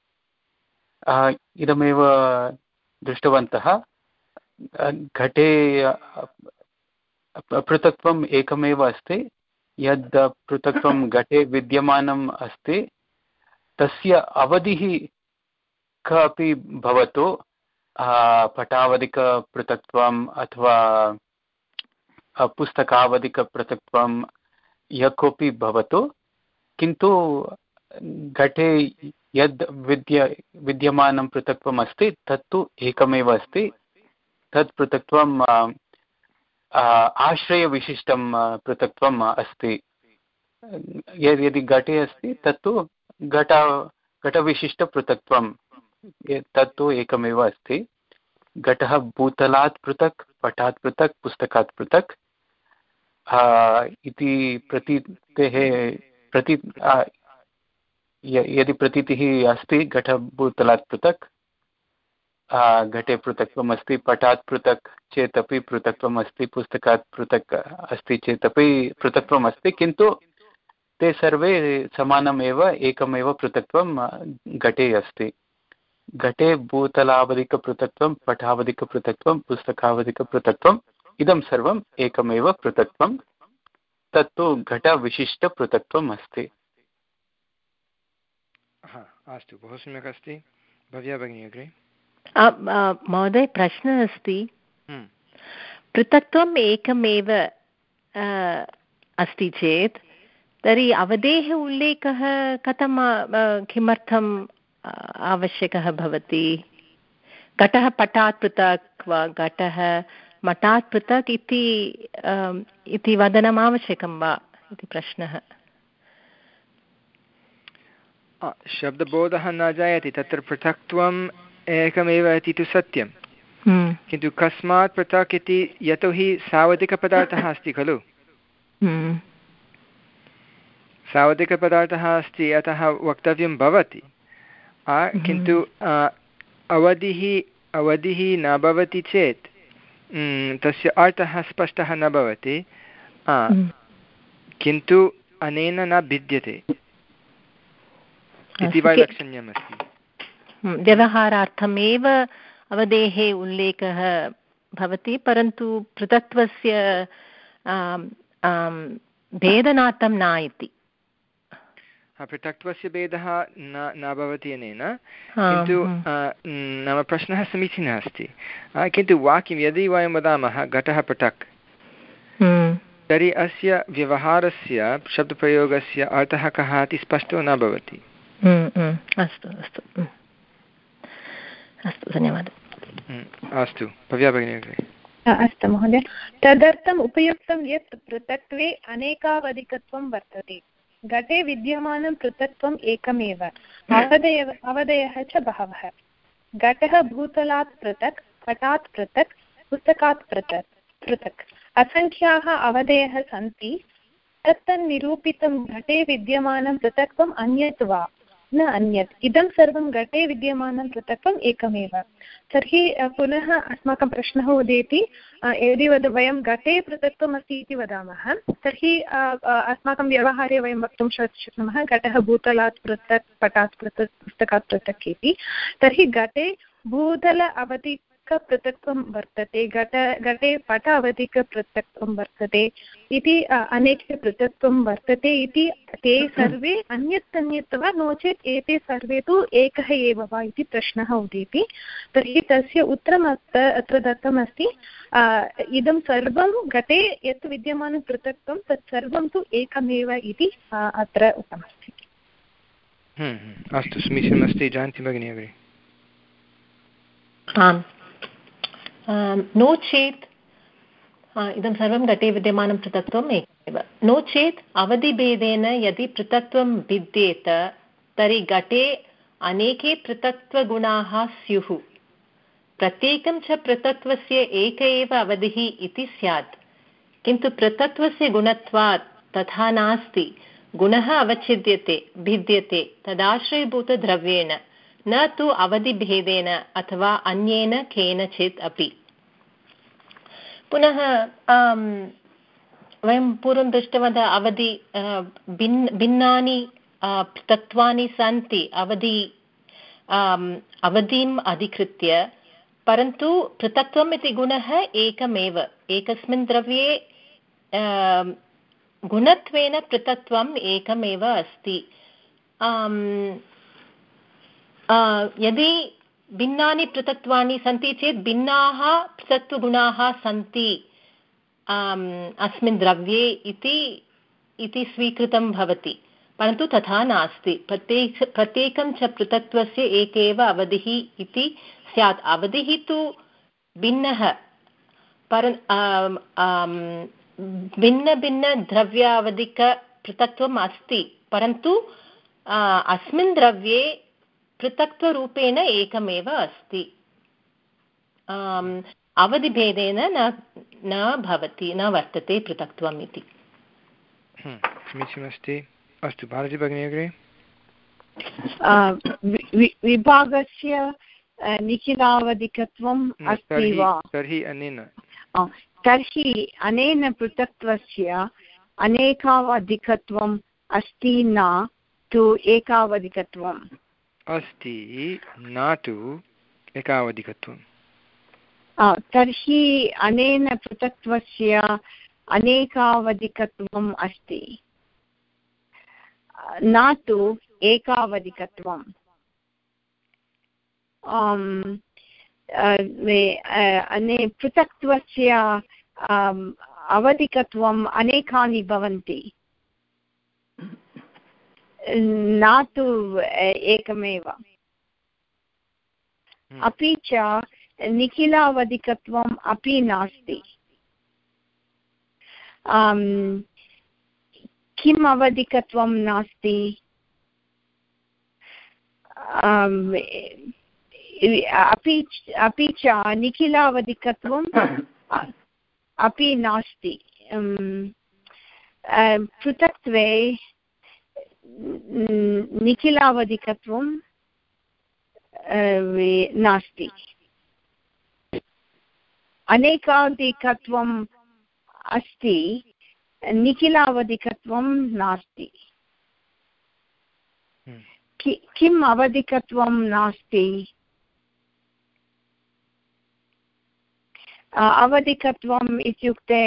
इदमेव दृष्टवन्तः। घटे पृथक्त्वम् एकमेव अस्ति। यद् पृथक्त्वं घटे विद्यमानम् अस्ति तस्य अवधिः कापि भवतु, पटावधिकपृथक्त्वम् अथवा पुस्तकावधिकपृथक्त्वं यः कोऽपि भवतु, किन्तु घटे यद् विद्य विद्यमानं पृथक्त्वम् अस्ति तत्तु एकमेव अस्ति। तत् पृथक्त्वम् आश्रयविशिष्टं पृथक्त्वम् अस्ति। यदि घटे अस्ति तत्तु घट घटविशिष्टपृथक्त्वं तत्तु एकमेव अस्ति। घटः भूतलात् पृथक्, पटात् पृथक्, पुस्तकात् पृथक् इति प्रतीतेः प्रती यदि प्रतीतिः अस्ति घटः भूतलात् पृथक्, घटे पृथक्त्वम् अस्ति, पटात् पृथक् चेदपि पृथक्त्वम् अस्ति, पुस्तकात् पृथक् अस्ति चेदपि पृथक्त्वम् अस्ति, किन्तु ते सर्वे समानमेव, एकमेव पृथक्त्वं घटे अस्ति। घटे भूतलावधिकपृथक्त्वं, पटावधिकपृथक्त्वं, पुस्तकावधिकपृथक्त्वं, इदं सर्वम् एकमेव पृथक्त्वं। तत्तु घटविशिष्टपृथक्त्वम् अस्ति। अस्तु, बहु सम्यक् अस्ति। भव्या भगिनी अग्रे। महोदय, प्रश्नः अस्ति। पृथक्त्वम् एकमेव अस्ति चेत् तर्हि अवधेः उल्लेखः कथं किमर्थम् आवश्यकः भवति? घटः पटात् पृथक् वा घटः मठात् पृथक् इति इति वदनम् आवश्यकं वा इति प्रश्नः। शब्दबोधः न जायते। तत्र पृथक्त्वम् एकमेव इति तु सत्यं, किन्तु कस्मात् पृथक् इति, यतोहि सावधिकपदार्थः अस्ति खलु। सावधिकपदार्थः अस्ति, अतः वक्तव्यं भवति, किन्तु अवधिः अवधिः न भवति चेत् तस्य अर्थः स्पष्टः न भवति, किन्तु अनेन न भिद्यते इति वैलक्षण्यमस्ति। व्यवहारार्थमेव अवधेः उल्लेखः भवति, परन्तु पृथक्त्वस्य भेदनार्थं न इति। पृथक्त्वस्य भेदः न न भवति अनेन, किन्तु नाम प्रश्नः समीचीनः अस्ति, किन्तु वाक्यं यदि वयं वदामः घटः पृथक्, तर्हि अस्य व्यवहारस्य शब्दप्रयोगस्य अर्थः कः इति स्पष्टो न भवति। अस्तु अस्तु अस्तु, धन्यवादः। अस्तु, भव्या भगिनी अग्रे। अस्तु महोदय, तदर्थम् उपयुक्तं यत् पृथक्त्वे अनेकावधिकत्वं वर्तते। घटे विद्यमानं पृथक्त्वम् एकमेव, अवधयः अवधयः च बहवः। घटः भूतलात् पृथक्, पटात् पृथक्, पुस्तकात् पृथक् पृथक् असङ्ख्याः अवधयः सन्ति। तत्तन्निरूपितं घटे विद्यमानं पृथक्त्वम् अन्यत् वा न अन्यत्, इदं सर्वं घटे विद्यमानं पृथक्त्वम् एकमेव। तर्हि पुनः अस्माकं प्रश्नः उदेति, यदि वद वयं घटे पृथक्त्वम् अस्ति इति वदामः, तर्हि अस्माकं व्यवहारे वयं वक्तुं शक्नुमः घटः भूतलात् पृथक्, पटात् पृथक्, पुस्तकात् पृथक् इति। तर्हि घटे भूतल अवधिकपृथक्त्वं वर्तते, घट घटे पट अवधिकपृथक्त्वं वर्तते इति अनेके पृथक्त्वं वर्तते इति ते सर्वे अन्यत् अन्यत् वा नो चेत् एते सर्वे तु एकः एव वा इति प्रश्नः उदेति। तर्हि तस्य उत्तरम् अत्र अत्र दत्तमस्ति, इदं सर्वं घटे यत् विद्यमानं पृथक्त्वं तत् सर्वं तु एकमेव इति अत्र उक्तमस्ति। अस्तु, समीचीनमस्ति। जानति भगिनी अग्रे? आम्, नो चेत् इदं सर्वं घटे विद्यमानं पृथक्त्वम् एकमेव, नो चेत् अवधिभेदेन यदि पृथक्त्वं भिद्येत तर्हि घटे अनेके पृथक्त्वगुणाः स्युः, प्रत्येकं च पृथक्त्वस्य एक एव अवधिः इति स्यात्। किन्तु पृथक्त्वस्य गुणत्वात् तथा नास्ति, गुणः अवच्छिद्यते भिद्यते तदाश्रयभूतद्रव्येण, न तु अवधिभेदेन अथवा अन्येन केनचित् अपि। पुनः वयं पूर्वं दृष्टवन्तः अवधि भिन्न भिन्नानि पृथक्त्वानि सन्ति अवधि अवधिम् अधिकृत्य, परन्तु पृथक्त्वम् इति गुणः एकमेव, एकस्मिन् द्रव्ये गुणत्वेन पृथक्त्वम् एकमेव अस्ति। यदि भिन्नानि पृथक्त्वानि सन्ति चेत् भिन्नाः पृथक्त्वगुणाः सन्ति अस्मिन् द्रव्ये इति इति स्वीकृतं भवति, परन्तु तथा नास्ति। प्रत्येक प्रत्येकं च पृथक्त्वस्य एकेव अवधिः इति स्यात्। अवधिः तु भिन्नः, पर भिन्नभिन्नद्रव्यावधिकपृथक्त्वम् अस्ति, परन्तु अस्मिन् द्रव्ये पृथक्त्वरूपेण एकमेव अस्ति, अवधिभेदेन न न भवति, न वर्तते पृथक्त्वम् इति। समीचीनमस्ति। अस्तु, भारती भगिनी अग्रे? विभागस्य निखिलावधिकत्वम् अस्ति वा? तर्हि अनेन तर्हि अनेन पृथक्त्वस्य अनेकावधिकत्वम् अस्ति न तु एकावधिकत्वम् अस्ति, न तु एकावधिकत्वम्। तर्हि अनेन पृथक्त्वस्य अनेकावधिकत्वम् अस्ति, न तु एकावधिकत्वम्। अने पृथक्त्वस्य अवधिकत्वम् अनेकानि भवन्ति, न तु एकमेव। अपि च निखिलावधिकत्वम् अपि नास्ति। किम् अवधिकत्वं नास्ति? अपि अपि च निखिलावधिकत्वम् अपि नास्ति। पृथक्त्वे निखिलावधिकत्वं नास्ति, अनेकावधिकत्वम् अस्ति, निखिलावधिकत्वं नास्ति। किम् अवधिकत्वं नास्ति? अवधिकत्वम् इत्युक्ते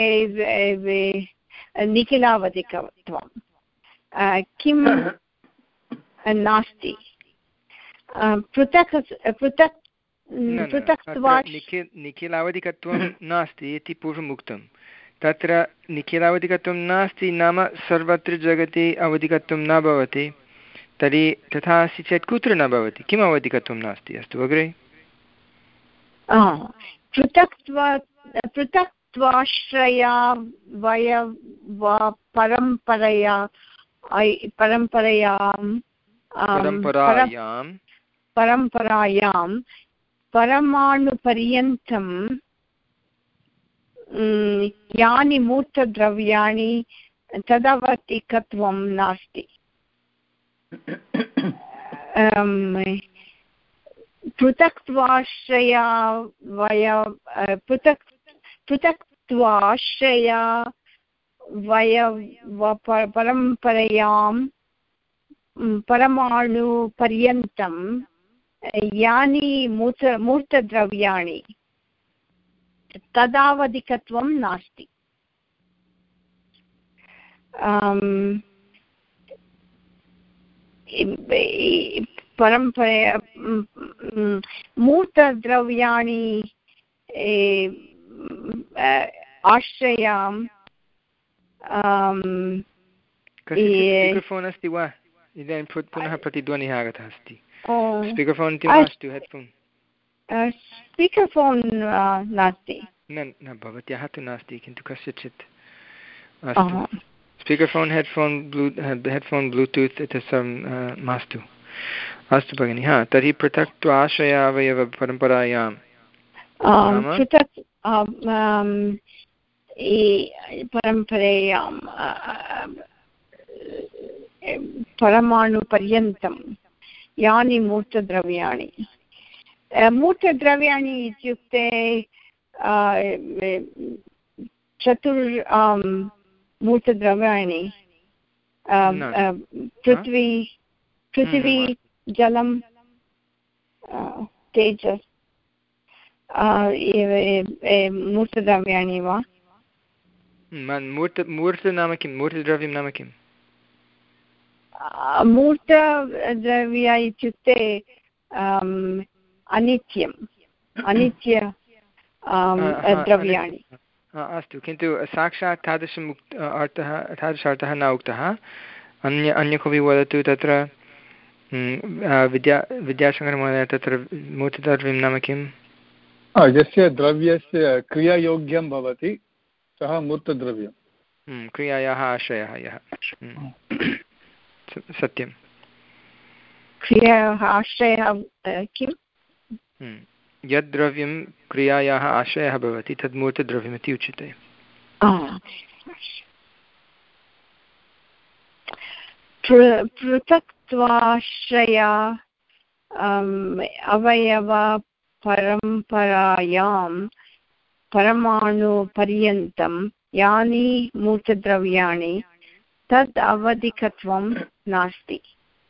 निखिलावधिकत्वं किं नास्ति? पृथक् पृथक् पृथक्त्वात् निखिलावधिकत्वं नास्ति इति पूर्वम् उक्तं। तत्र निखिलावधिकत्वं नास्ति नाम सर्वत्र जगति अवधिकत्वं न भवति। तर्हि तथा अस्ति चेत् कुत्र न भवति? किम् अवधिकत्वं नास्ति? अस्तु अग्रे। पृथक्त्वा पृथक्त्वाश्रया वय परम्परया परम्परयां परम्परायां परम्परायां परमाणुपर्यन्तं यानि मूर्तद्रव्याणि तदवधिकत्वं नास्ति। पृथक्त्वाश्रया वय पृथक् पृथक्त्वाश्रया वय परम्परयां परमाणुपर्यन्तं यानि मूर्त मूर्तद्रव्याणि तदावधिकत्वं नास्ति। परम्परा मूर्तद्रव्याणि आश्रयां स्पीकर् फोन् अस्ति वा? इदानीं पुनः प्रतिध्वनिः आगतः अस्ति। स्पीकर् फोन् इति मास्तु, हेड्फोन्। स्पीकर् फोन् नास्ति। न न भवत्याः तु नास्ति, किन्तु कस्यचित् अस्तु। Speaker phone, headphone, blue headphone Bluetooth इत्यस्य मास्तु। अस्तु भगिनि। हा, तर्हि पृथक्त्वाश्रय अवयवपरम्परायां पृथक् परम्परायां परमाणुपर्यन्तं यानि मूर्तद्रव्याणि मूर्तद्रव्याणि इत्युक्ते चतुर् मूर्तद्रव्याणि पृथ्वी पृथिवी जलं तेजस् मूर्तद्रव्याणि वा? मूर्त मूर्त नाम किं? मूर्तद्रव्यं नाम किम्? मूर्तद्रव्य इत्युक्ते अनित्यम् अनित्य द्रव्याणि। अस्तु, किन्तु साक्षात् तादृशम् उक् अर्थः तादृशार्थः न उक्तः। अन्य अन्य कोऽपि वदतु तत्र। विद्या विद्याशङ्करमहोदय, तत्र मूर्तद्रव्यं नाम किम्? यस्य द्रव्यस्य क्रियायोग्यं भवति सः मूर्तद्रव्यं। क्रियायाः आश्रयः यः। सत्यं। क्रियायाः आश्रयः किम्? यद्द्रव्यं क्रियायाः आश्रयः भवति तद् मूर्तद्रव्यमिति उच्यते। पृथक्त्वाश्रया अवयवपरम्परायां परमाणुपर्यन्तं यानि मूर्तद्रव्याणि तद् अवधिकत्वं नास्ति।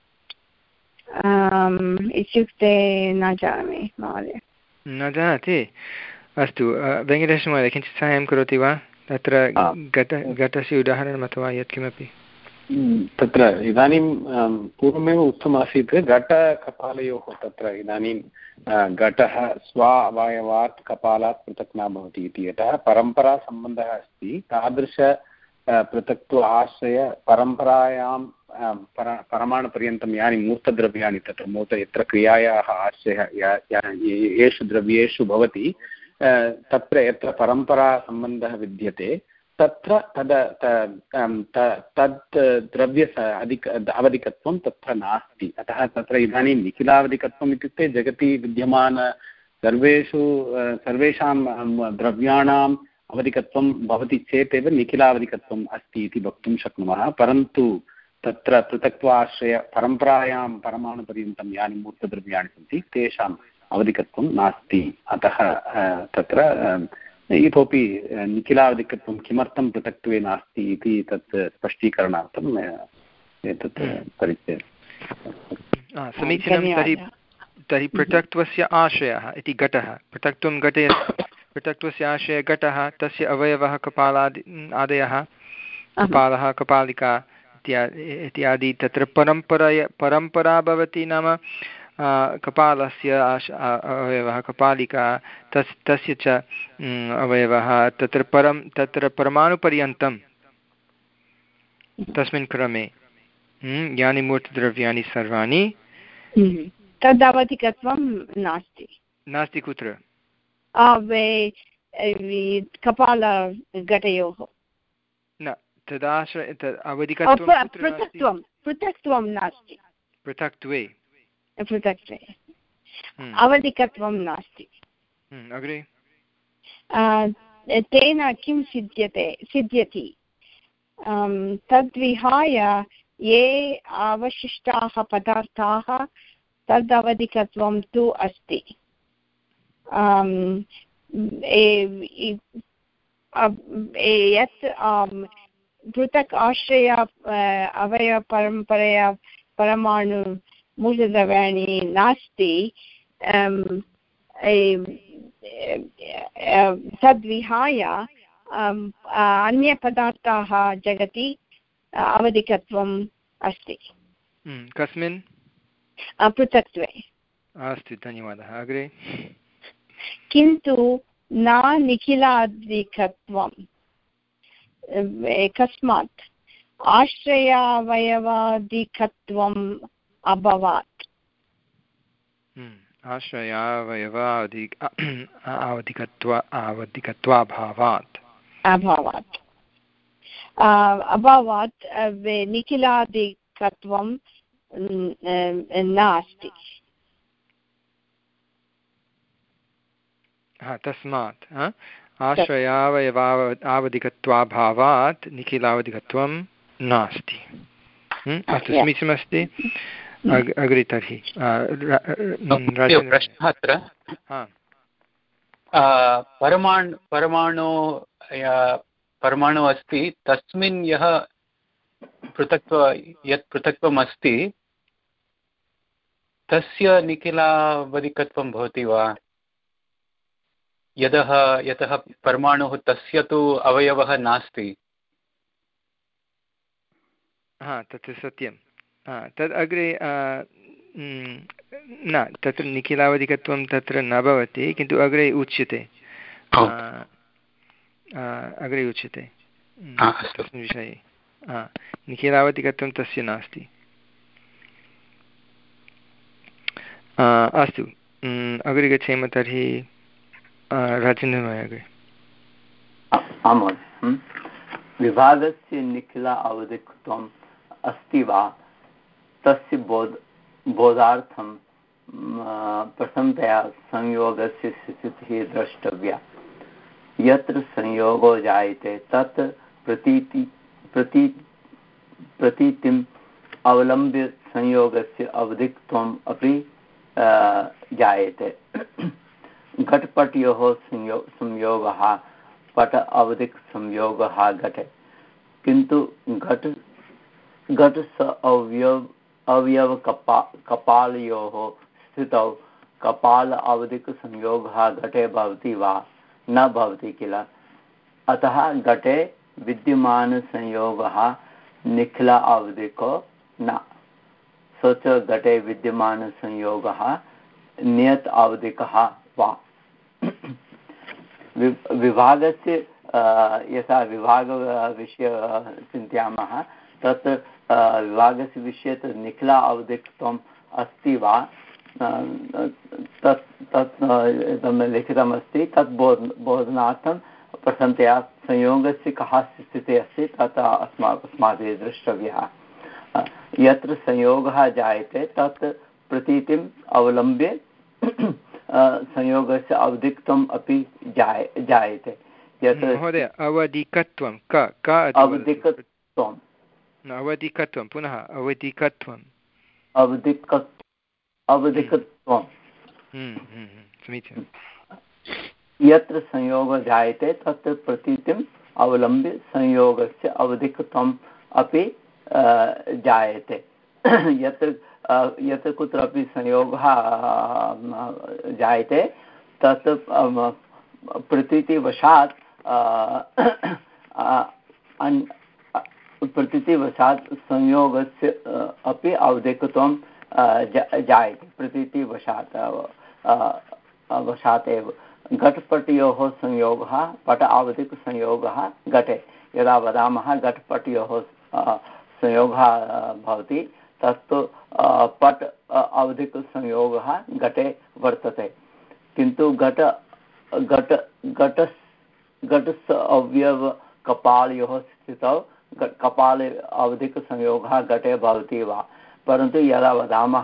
इत्युक्ते न जानामि महोदय। न जानाति? अस्तु, वेङ्कटेशमहोदय किञ्चित् साहाय्यं करोति वा? तत्र घट घटस्य उदाहरणम् अथवा यत्किमपि। तत्र इदानीं पूर्वमेव उक्तमासीत् घटकपालयोः तत्र इदानीं घटः स्व अवयवात् कपालात् पृथक् न भवति इति। यतः परम्परासम्बन्धः अस्ति, तादृश पृथक्त्व आश्रय परम्परायां पर परमाणुपर्यन्तं यानि मूर्तद्रव्याणि तत्र मूर्त यत्र क्रियायाः आश्रयः येषु द्रव्येषु भवति तत्र यत्र परम्परासम्बन्धः विद्यते तत्र तद् तत् द्रव्य अधिक अवधिकत्वं तत्र नास्ति। अतः तत्र इदानीं निखिलावधिकत्वम् इत्युक्ते जगति विद्यमान सर्वेषु सर्वेषां द्रव्याणाम् अवधिकत्वं भवति चेदेव निखिलावधिकत्वम् अस्ति इति वक्तुं शक्नुमः। परन्तु तत्र पृथक्त्वाश्रय परम्परायां परमाणुपर्यन्तं यानि मूर्तद्रव्याणि सन्ति तेषाम् अवधिकत्वं नास्ति। अतः तत्र इतोपि निखिलावधिकत्वं किमर्थं पृथक्त्वे नास्ति इति तत् स्पष्टीकरणार्थम् एतत् परिचयः। समीचीनं। तर्हि तर्हि पृथक्त्वस्य आश्रयः इति घटः। पृथक्त्वं घटे पृथक्त्वस्य आश्रयः घटः, तस्य अवयवः कपालादि आदयः, कपालः कपालिका इत्यादि। तत्र परम्परा परम्परा भवति, नाम कपालस्य अवयवः कपालिका, तस् तस्य च अवयवः तत्र परं तत्र परमाणुपर्यन्तं तस्मिन् क्रमे यानि मूर्तद्रव्याणि सर्वाणि तदवधिकत्वं नास्ति। नास्ति कुत्र? कपालघटयोः न तदाश्रय अवधिकत्वं पृथक्त्वं पृथक्त्वं नास्ति। पृथक्त्वे पृथक्त्वे अवधिकत्वं नास्ति। अग्रे तेन किं सिद्ध्यते सिद्ध्यति तद्विहाय ये अवशिष्टाः पदार्थाः तदवधिकत्वं तु अस्ति। यत् पृथक् आश्रय अवयवपरम्परया परमाणु मूलद्रव्याणि नास्ति तद्विहाय अन्यपदार्थाः जगति अवधिकत्वम् अस्ति। कस्मिन्? पृथक्त्वे। अस्तु, धन्यवादः। अग्रे? किन्तु न निखिलाधिकत्वम्। कस्मात्? आश्रयावयवादिकत्वम् अभवात्। आश्रयावयवादि आवधिकत्व आवधिकत्वाभावात् अभवात् अभवात् निखिलादिकत्वं नास्ति। तस्मात् आश्रयावयवाव आवधिकत्वाभावात् निखिलावधिकत्वं नास्ति। अस्तु, समीचीनमस्ति। अग्रे तर्हि प्रश्नः अत्र परमाणु परमाणु परमाणु अस्ति, तस्मिन् यः पृथक्त्व यत् पृथक्त्वम् अस्ति तस्य निखिलावधिकत्वं भवति वा? यतः यतः परमाणुः तस्य तु अवयवः नास्ति। हा, तत् सत्यं। तद् अग्रे न, तत्र निखिलावधिकत्वं तत्र न भवति, किन्तु अग्रे उच्यते। अग्रे उच्यते तस्मिन् विषये। निखिलावधिकत्वं तस्य नास्ति। अस्तु, अग्रे गच्छेम तर्हि। राजेन्द्रमहोदय अग्रे। आं महोदय, विभागस्य निखिला अवधिकत्वम् अस्ति वा? तस्य बोध बोधार्थं प्रथमतया संयोगस्य स्थितिः द्रष्टव्या। यत्र संयोगो जायते तत् प्रतीति प्रती प्रतीतिम् अवलम्ब्य संयोगस्य अवधिकत्वम् अपि जायते। घटपटयोः संयोग संयोगः पट अवधिक संयोगः घटे, किन्तु घट घट स अवयव अवयव कपा कपालयोः स्थितौ कपाल अवधिक संयोगः घटे भवति वा? न भवति किल। अतः घटे विद्यमान संयोगः निखिला अवधिको न। स च घटे विद्यमान संयोगः नियत अवधिकः वा। विभागस्य यथा विभागविषये चिन्तयामः, तत् विभागस्य विषये तत् निखिला अवधिकत्वम् अस्ति वा? तत् तत् लिखितमस्ति। तत् बोध बोधनार्थं प्रथमतया संयोगस्य कः स्थितिः अस्ति तत् अस्माभिः द्रष्टव्यः। यत्र संयोगः जायते तत् प्रतीतिम् अवलम्ब्य संयोगस्य अवधिकत्वम् अपि जाय जायते। यत् महोदय अवधिकत्वं क क अवधिकत्वम् अवधिकत्वं पुनः अवधिकत्वम् अवधिक अवधिकत्वं समीचीनं। यत्र संयोगः जायते तत्र प्रतीतिम् अवलम्ब्य संयोगस्य अवधिकत्वम् अपि जायते। यत्र यत्र कुत्रापि संयोगः जायते तत् प्रतीतिवशात् प्रतीतिवशात् संयोगस्य अपि अवधिकत्वं जायते। प्रतीतिवशात् वशात् एव घटपटयोः संयोगः पट आवधिकसंयोगः घटे। यदा वदामः घटपटयोः संयोगः भवति तत्तु पट अवधिकसंयोगः घटे वर्तते, किन्तु घट घट घट घटस्य अवयवकपालयोः स्थितौ कपाले अवधिकसंयोगः घटे भवति वा। परन्तु यदा वदामः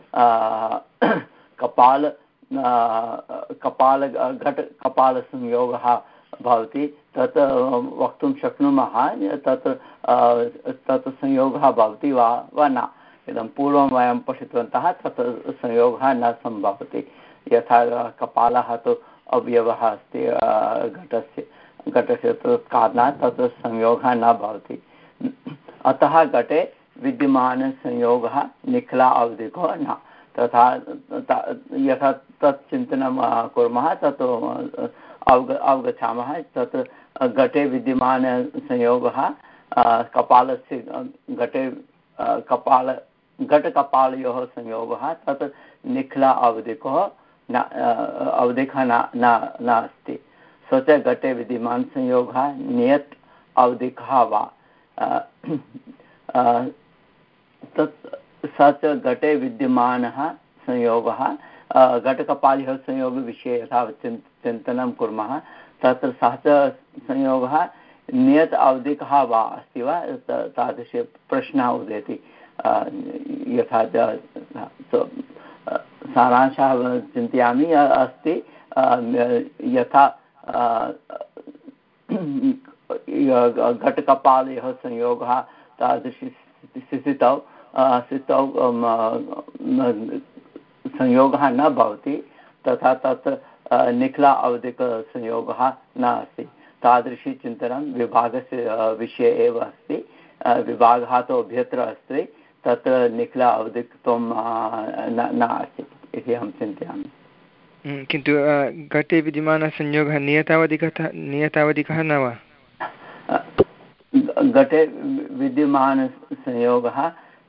कपाल कपाल घट कपालसंयोगः भवति तत् वक्तुं शक्नुमः तत् तत् संयोगः भवति वा वा न। इदं पूर्वं वयं पठितवन्तः तत् संयोगः न सम्भवति। यथा कपालः तु अवयवः अस्ति घटस्य घटस्य कारणात् तत् संयोगः न भवति। अतः घटे विद्यमानसंयोगः निखिला अवधिको न। तथा यथा तत् चिन्तनं कुर्मः तत् अवग अवगच्छामः। तत्र घटे विद्यमानसंयोगः कपालस्य घटे कपाल घटकपालयोः संयोगः तत् निखिला अवधिको न अवधिकः न नास्ति। स च घटे विद्यमानसंयोगः नियत अवधिकः वा तत् स च घटे विद्यमानः संयोगः घटकपालयोः संयोगविषये यथा चिन्तनं कुर्मः तत्र सः च संयोगः नियत अवधिकः वा अस्ति वा तादृशे प्रश्नः उदेति। यथा सारांशः चिन्तयामि अस्ति यथा घटकपालयोः संयोगः तादृशी स्थितौ स्थितौ संयोगः न भवति तथा तत्र निखिला अवधिकसंयोगः नास्ति। तादृशी चिन्तनं विभागस्य विषये एव अस्ति। विभागः तु अभ्यत्र अस्ति तत्र निखिला अवधिकत्वं नास्ति इति अहं चिन्तयामि। किन्तु घटे विद्यमानसंयोगः नियतावधिकः नियतावधिकः न वा? घटे विद्यमानसंयोगः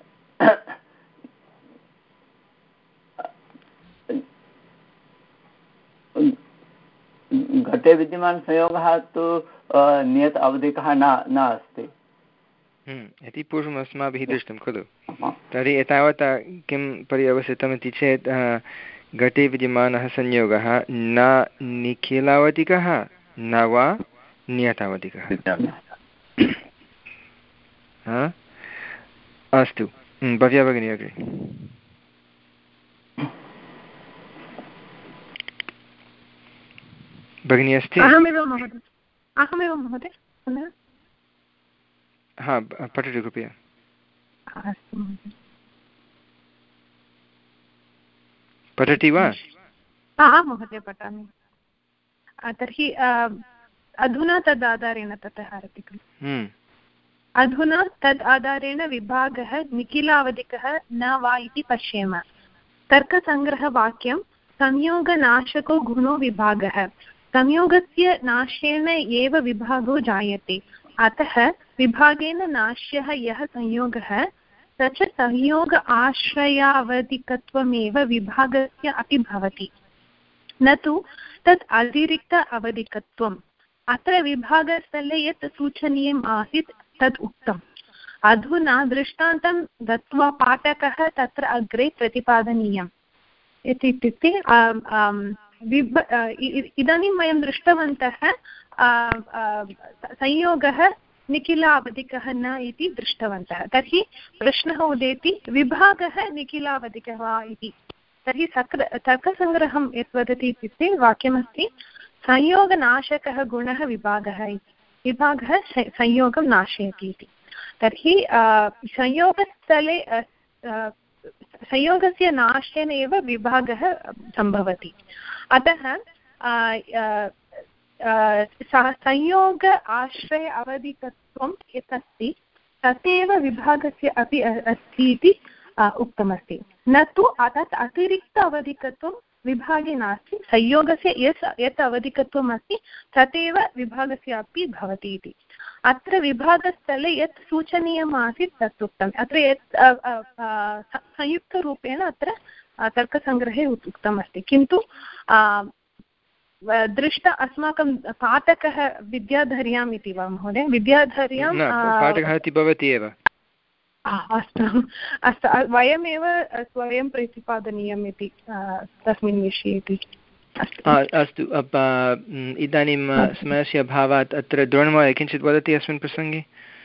घटे विद्यमानसंयोगः तु नियत अवधिकः न नास्ति इति पूर्वम् अस्माभिः दृष्टं खलु। तर्हि एतावता किं पर्यवसितमिति चेत् घटे विद्यमानः संयोगः न निखिलावधिकः न वा नियतावधिकः। अस्तु, भव्या भगिनी अग्रे। भगिनी अस्ति? अहमेव महोदय अहमेव महोदय पुनः हा पठतु कृपया। अस्तु महोदय, पठति वा? हा महोदय पठामि। तर्हि अधुना तद् आधारेण ततः आरभते खलु। अधुना तद् आधारेण विभागः निखिलावधिकः न वा इति पश्येम। तर्कसङ्ग्रहवाक्यं संयोगनाशको गुणो विभागः। संयोगस्य नाशेन एव विभागो जायते। अतः विभागेन नाश्यः यः संयोगः स च संयोग आश्रयावधिकत्वमेव विभागस्य अपि भवति, न तु तत् अतिरिक्त अवधिकत्वम्। अत्र विभागस्थले यत् सूचनीयम् आसीत् तत् उक्तम्। अधुना दृष्टान्तं दत्त्वा पाठकः तत्र अग्रे प्रतिपादनीयम् इत्युक्ते इदानीं वयं दृष्टवन्तः संयोगः निखिलावधिकः न इति दृष्टवन्तः। तर्हि प्रश्नः उदेति विभागः निखिलावधिकः वा इति। तर्हि सक्र तर्कसङ्ग्रहं यत् वदति इत्युक्ते वाक्यमस्ति संयोगनाशकः गुणः विभागः इति। विभागः संयोगं नाशयति इति। तर्हि संयोगस्थले संयोगस्य नाशेन एव विभागः सम्भवति। अतः संयोग आश्रय अवधिकत्वं यत् अस्ति तदेव विभागस्य अपि अस्ति इति उक्तमस्ति, न तु तत् अतिरिक्त अवधिकत्वं विभागे नास्ति। संयोगस्य यत् यत् अवधिकत्वम् अस्ति तदेव विभागस्य अपि भवति इति। अत्र विभागस्थले यत् सूचनीयम् आसीत् तत् उक्तम्। अत्र यत् संयुक्तरूपेण अत्र तर्कसङ्ग्रहे उक्तमस्ति, किन्तु दृष्ट अस्माकं पाठकः विद्याधर्याम् इति वा महोदय? विद्याधर्यां पाठकः इति भवति एव। अस्तु अस्तु, वयमेव स्वयं प्रतिपादनीयम् इति तस्मिन् विषये इति। अस्तु, इदानीं समयस्य अभावात् अत्र द्रोणमहोदय किञ्चित् वदति अस्मिन् प्रसङ्गे?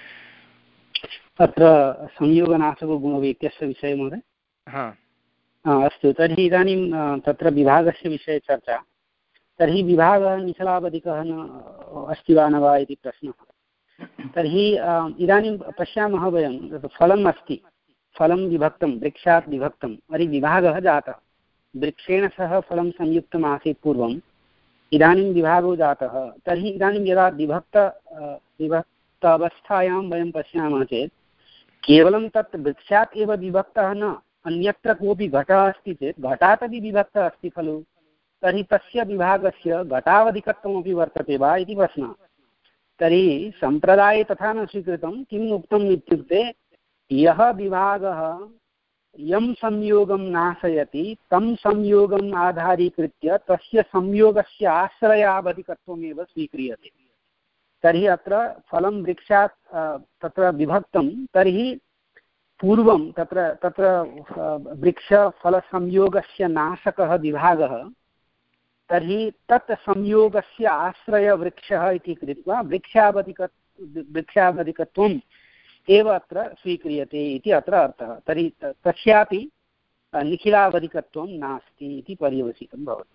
अत्र संयोगनाशको गुणः इत्यस्य विषये महोदय? हा अस्तु, तर्हि इदानीं तत्र विभागस्य विषये चर्चा। तर्हि विभागः निखिलावधिकः न अस्ति वा न वा इति प्रश्नः। तर्हि इदानीं पश्यामः वयं फलम् अस्ति, फलं विभक्तं, वृक्षात् विभक्तं, तर्हि विभागः जातः। वृक्षेण सह फलं संयुक्तम् आसीत् पूर्वम्, इदानीं विभागो जातः। तर्हि इदानीं यदा विभक्त विभक्त अवस्थायां वयं पश्यामः चेत् केवलं तत् वृक्षात् एव विभक्तः न, अन्यत्र कोऽपि घटः अस्ति चेत् घटात् अपि विभक्तः अस्ति खलु, तर्हि तस्य विभागस्य घटावधिकत्वमपि वर्तते वा इति प्रश्नः। तर्हि सम्प्रदाये तथा न स्वीकृतं। किम् उक्तम् इत्युक्ते यः विभागः यं संयोगं नाशयति तं संयोगम् आधारीकृत्य तस्य संयोगस्य आश्रयावधिकत्वमेव स्वीक्रियते। तर्हि अत्र फलं वृक्षात् तत्र विभक्तं, तर्हि पूर्वं तत्र तत्र वृक्षफलसंयोगस्य नाशकः विभागः, तर्हि तत् संयोगस्य आश्रयवृक्षः इति कृत्वा वृक्षावधिक वृक्षावधिकत्वम् एव अत्र स्वीक्रियते इति अत्र अर्थः। तर्हि तस्यापि निखिलावधिकत्वं नास्ति इति पर्यवसितं भवति।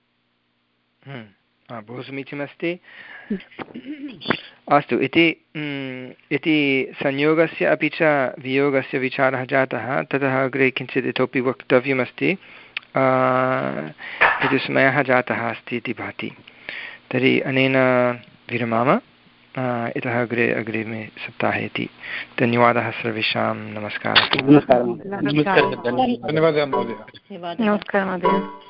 बहु समीचीनमस्ति। अस्तु, इति इति संयोगस्य अपि च वियोगस्य विचारः जातः। ततः अग्रे किञ्चित् इतोपि वक्तव्यमस्ति, यदि समयः जातः अस्ति इति भाति। तर्हि अनेन विरमाम, इतः अग्रे अग्रिमे सप्ताहे इति। धन्यवादः सर्वेषां। नमस्कारः। नमस्कारः। धन्यवादः महोदय। नमस्कारः महोदय।